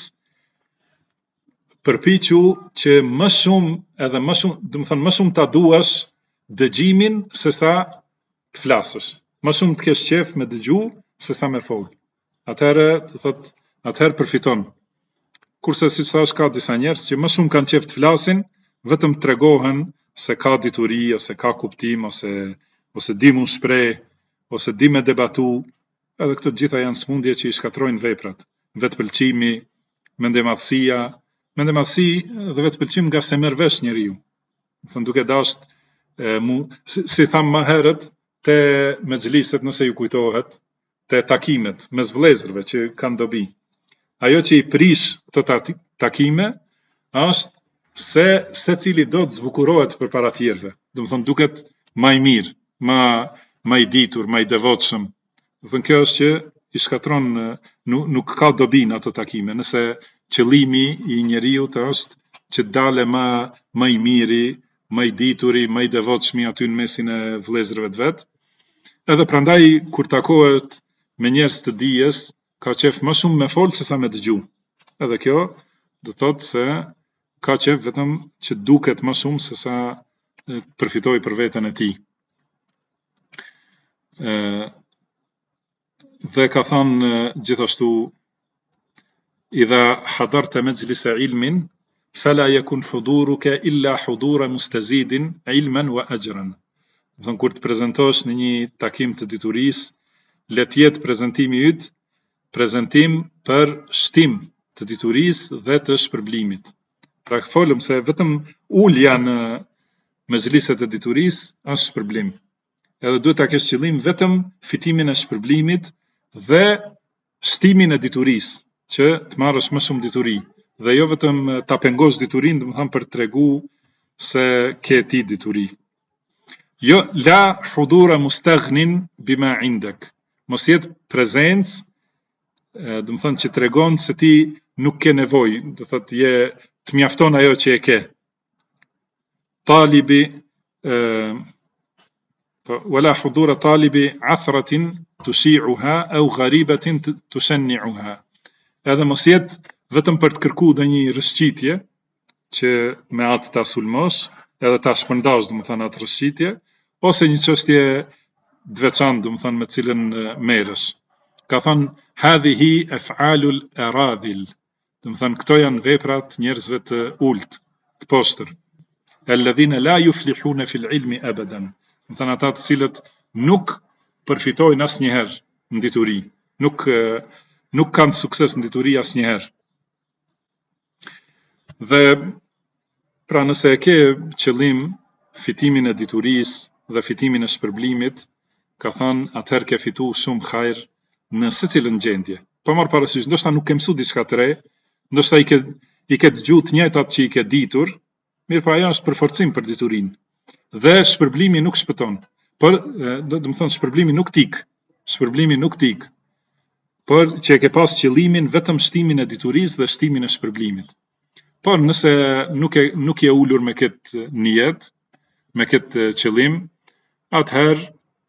përpiqu që më shumë, do të thonë më shumë ta duash dëgjimin se sa të flasësh. Më shumë të kesh qef me dëgju se sa me fol. Atëherë përfiton. Kurse siç thash, ka disa njerëz që më shumë kanë qef të flasin, vetëm tregohen se ka dituri ose ka kuptim ose di mu shpreh ose di me debatu. Edhe këto gjitha janë smundje që i shkatrojnë veprat. Vetpëlqimi, mendemadhësia dhe vetpëlqim nga se merr vesh njeriu. Do thënë duke dashur si tham më herët, te mexhliset, nëse ju kujtohet, te takimet mes vëllezërve që kanë dobi. Ajo që i prish këto takime është se secili do të zbukurohet përpara tjerëve. Do të thonë duket më i mirë, më i ditur, më i devotshëm. Do të thonë kjo është që i shkatron, nuk ka dobi në ato takime. Nëse qëllimi i njeriu është që dale më i miri, më i dituri, më i devotshmi aty në mesin e vëllezërve të vet. Edhe prandaj kur takohet me njerëz të dijes, ka qef më shumë me fol sesa me dëgju. Edhe kjo do thotë se ka qef vetëm që duket më shumë sesa përfitoj për veten e tij. Dhe ka thënë gjithashtu idha hadarta majlisa ilmin fala yakun huduruka illa hudura mustazidin ilman wa ajran. Do kur të prezantosh në një takim të diturisë, le të jetë prezantimi yt prezantim për shtim të diturisë dhe të shpërblimit. Pra folëm se vetëm ulja në mezhliset e diturisë është shpërblim. Edhe duhet ta kesh qëllim vetëm fitimin e shpërblimit dhe shtimin e diturisë, që të marrësh më shumë dituri, dhe jo vetëm ta pengosh diturinë, domethënë për t'tregu se ke ti dituri. Jo la hudura mustaghnin bima indak. Mos jetë prezencë, do të thonë që tregon se ti nuk ke nevojë, do thotë të mjafton ajo që e ke. Talibi wala hudura talibi athratin tushi'uha aw gharibatin tusanni'uha. Edhe mos jetë vetëm për të kërkuar ndonjë rëshqitje që me atë ta sulmosh, edhe ta shpërndash, domethënë atë rëshqitje, ose një çështje të veçantë, domethënë me cilën merresh. Ka thënë hadhihi af'alul aradhil. Domethënë këto janë veprat njerëzve të ult, të poshtër. Alladhina la yuflihuna fil ilmi abadan. Domethënë ata të cilët nuk përfitojnë asnjëherë në dituri, nuk kanë sukses në dituri asnjëherë. Dhe pra nëse e ke qëllim fitimin e diturisë dhe fitimin e shpërblimit, ka thënë atëherë ke fitu shumë hajër në secilën gjendje. Pa marrë parasysh, ndoshta nuk ke mësuar diçka të re, ndoshta i ke dëgjuar të njëjtat që i ke ditur, mirë po ajo është përforcim për diturinë. Dhe shpërblimi nuk shpëton. Por do të thonë shpërblimi nuk tik. Por që e ke pas qëllimin vetëm shtimin e diturisë dhe shtimin e shpërblimit. Por nëse nuk je ulur me këtë nijet, me këtë qëllim, atëherë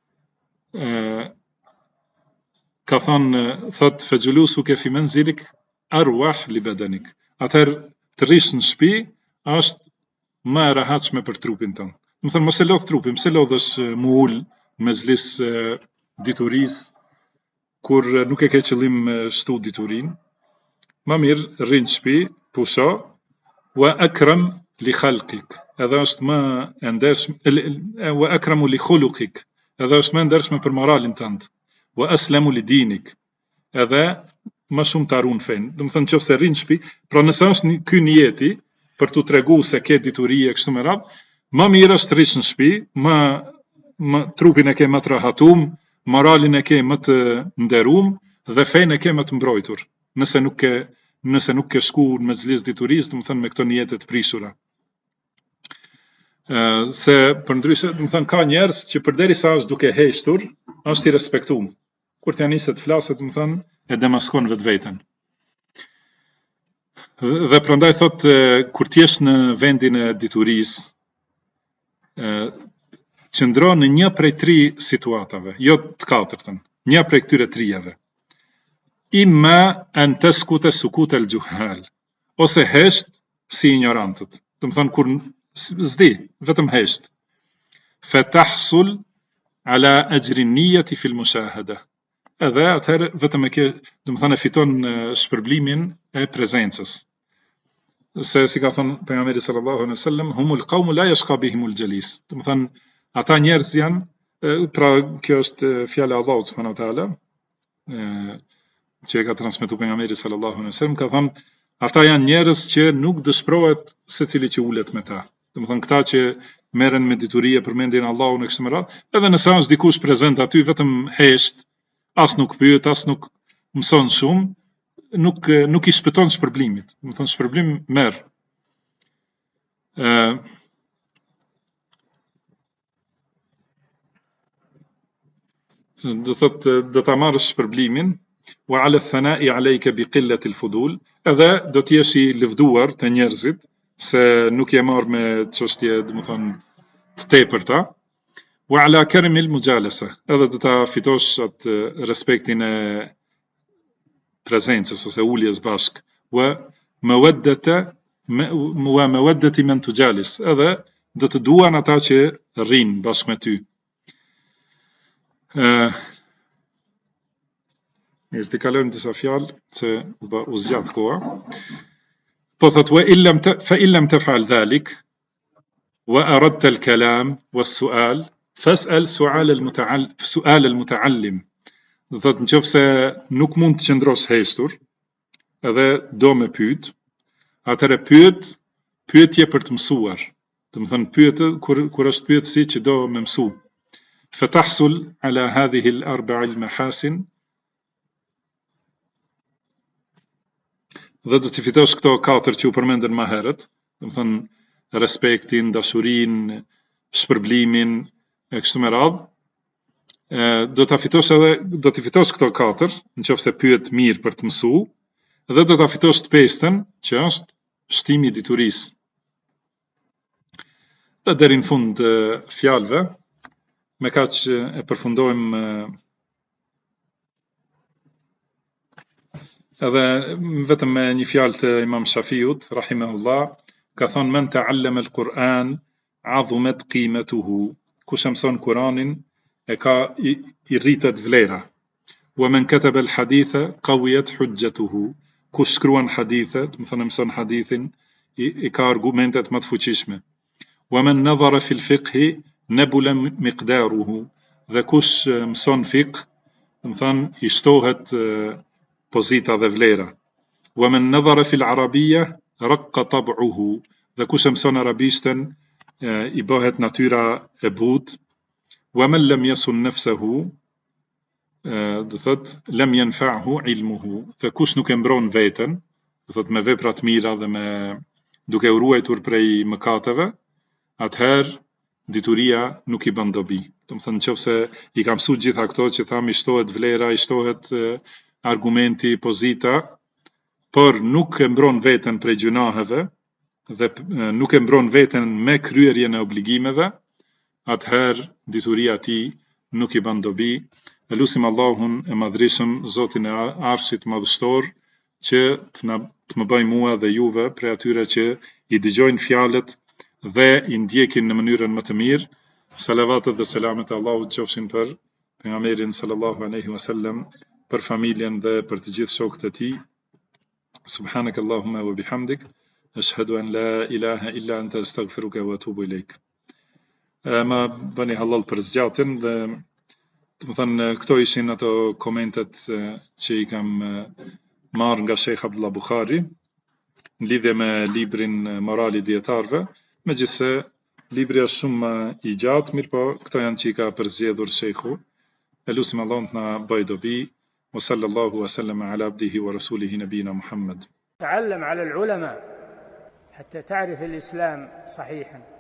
ka thënë thot fejulusuke fi manzilik arwah li badanik. Atëherë të rish në shtëpi është më e rehatshme për trupin tënd. Do të thonë mos e lodh trupin, pse lodhesh mu ul me zlis diturisë kur nuk e ke qëllim shtu diturinë. Më mirë rri në shtëpi, pusho, wa akram li khalqik. Edhe është më e ndershme, wa akramu li khuluqik. Edhe është më e ndershme për moralin tënd. Wa aslamu li dinik. Edhe më shumë të arun fen. Do të thënë nëse rri në shtëpi, pra nëse është ky niyeti për t'u treguar se ke dituri e kështu me radhë, më mirë është të rish në shtëpi, trupin e ke më të rahatum, moralin e ke më të nderuar dhe fen e ke më të mbrojtur. Nëse nuk ke shku në mezhlis diturisë, do të thënë me këto niyete të prishura. Se përndryshe, do të thënë ka njerëz që përderisa është duke heshtur, është i respektuar. Kur t'ja nisë të flasë, do të thënë e demaskon vetveten. Dhe prandaj thotë kur t'jesh në vendin e diturisë, qëndro në një prej 3 situatave, jo të 4, një prej këtyre 3-jave. Imma an taskuta sukut al-juhal, ose hesht si ignorantët. Do të thonë kur s'di, vetëm hesht. Fa tahsul ala ajri an-niyati fi al-mushahada. Edhe atëherë vetëm e ke, do të thonë fiton shpërblimin e prezencës. Se si ka thënë pejgamberi sallallahu alaihi wasallam, humul qawmu la yashqa bihimul jalis. Do të thonë ata njerëz janë, pra kjo është fjala e Allahut subhanahu wa taala, që e ka transmetuar pejgamberi sallallahu alaihi wasallam, ka thënë ata janë njerëz që nuk dëshpërohet secili që ulet me ta. Do Domethënë këta që merren me dituria për mendjen e Allahut në kështu me radhë, edhe nëse është dikush prezant aty vetëm hesht, as nuk pyet, as nuk mëson shumë, nuk I shpëton shpërblimit. Domethënë shpërblim merr. Do thotë do ta marrësh shpërblimin wa ala thana'i alayka bi qillati al-fudul, edhe do të jesh I lëvduar të njerëzit se nuk je marr me çështje, domethënë të tepërta. Wa ala karmi al-mujalasa, edhe do ta fitosh atë respektin e prezencës ose uljes bashk. Wa mawaddati man tujalis, edhe do të duan ata që rrin bashkë me ty. Mirë, të kalojmë disa fjalë se u zgjat koha. Po thot fa illam taf'al dhalik wa aradta al-kalam was-su'al fas'al su'al al-muta'allim. Do thot nëse nuk mund të qëndrosh heshtur, edhe do me pyet, atëherë pyetje për të mësuar. Domethënë pyet kur është pyetësi që do me mësu. فتحصل على هذه الأربع المحاسن dhe do të fitosh këto katër që u përmendën më herët, domethënë respektin, dashurinë, shpërblimin e kështu me radhë. Do të fitosh këto katër, nëse pyet mirë për të mësuar, dhe do ta fitosh të pestën, që është shtimi I diturisë. Dhe deri në fund fjalëve, me kaq e përfundojmë edhe vetëm me një fjalë të Imam Shafiut, rahimahullah, ka thonë men ta'allama al-Quran azumat qimatuhu. Kush mëson Kur'anin e ka I rritet vlera. Wa man kataba al-haditha qawiyat hujjatuhu. Kush shkruan hadithet, do të thonë mëson hadithin, I ka argumentet më të fuqishme. Wa man nadhara fi al-fiqh nabula miqdaruhu, dhe kush mëson fiqh, do të thonë I shtohet pozita dhe vlera. Wa man nadhara fi al-arabiyya raqqa tab'uhu, dhe kush mëson arabishtën I bëhet natyra e butë. Wa man lam yasun nafsuhu, do thotë lam yanfa'hu ilmuhu, dhe kush nuk e mbron veten, do thotë me vepra të mira dhe me duke u ruajtur prej mëkateve, atëherë dituria nuk I bën dobi. Do të thonë nëse I ka mësuar gjitha këto që thamë, I shtohet vlera, I shtohet argumenti, pozita, por nuk e mbron veten prej gjunaheve dhe nuk e mbron veten me kryerjen e obligimeve, atëherë dituria e tij nuk I bën dobi. Elusim Allahun e madhrishëm, Zotin e Arshit madhështor, që të më bëj mua dhe juve prej atyre që I dëgjojnë fjalët dhe I ndjekin në mënyrën më të mirë. Salavatet dhe selamet e Allahut qofshin për pejgamberin sallallahu alaihi wasallam, për familjen dhe për të gjithë shokët e tij. Subhanakallahumma wa bihamdik, ashhadu an la ilaha illa anta astaghfiruka wa atubu ilaik. Ma bëni halal për zgjatjen dhe do të thënë këto ishin ato komentet që I kam marrë nga Sheikh Abdullah Bukhari në lidhje me librin Morali dietarëve. Megjithse libri është shumë I gjatë, mirë po këto janë që I ka përzgjedhur Sheikhu. Elusim Allahun të na bëj dobi. Wa sallallahu wa sallama ala abdihi wa rasulihi nabiyina Muhammad. تعلم على العلماء حتى تعرف الإسلام صحيحا.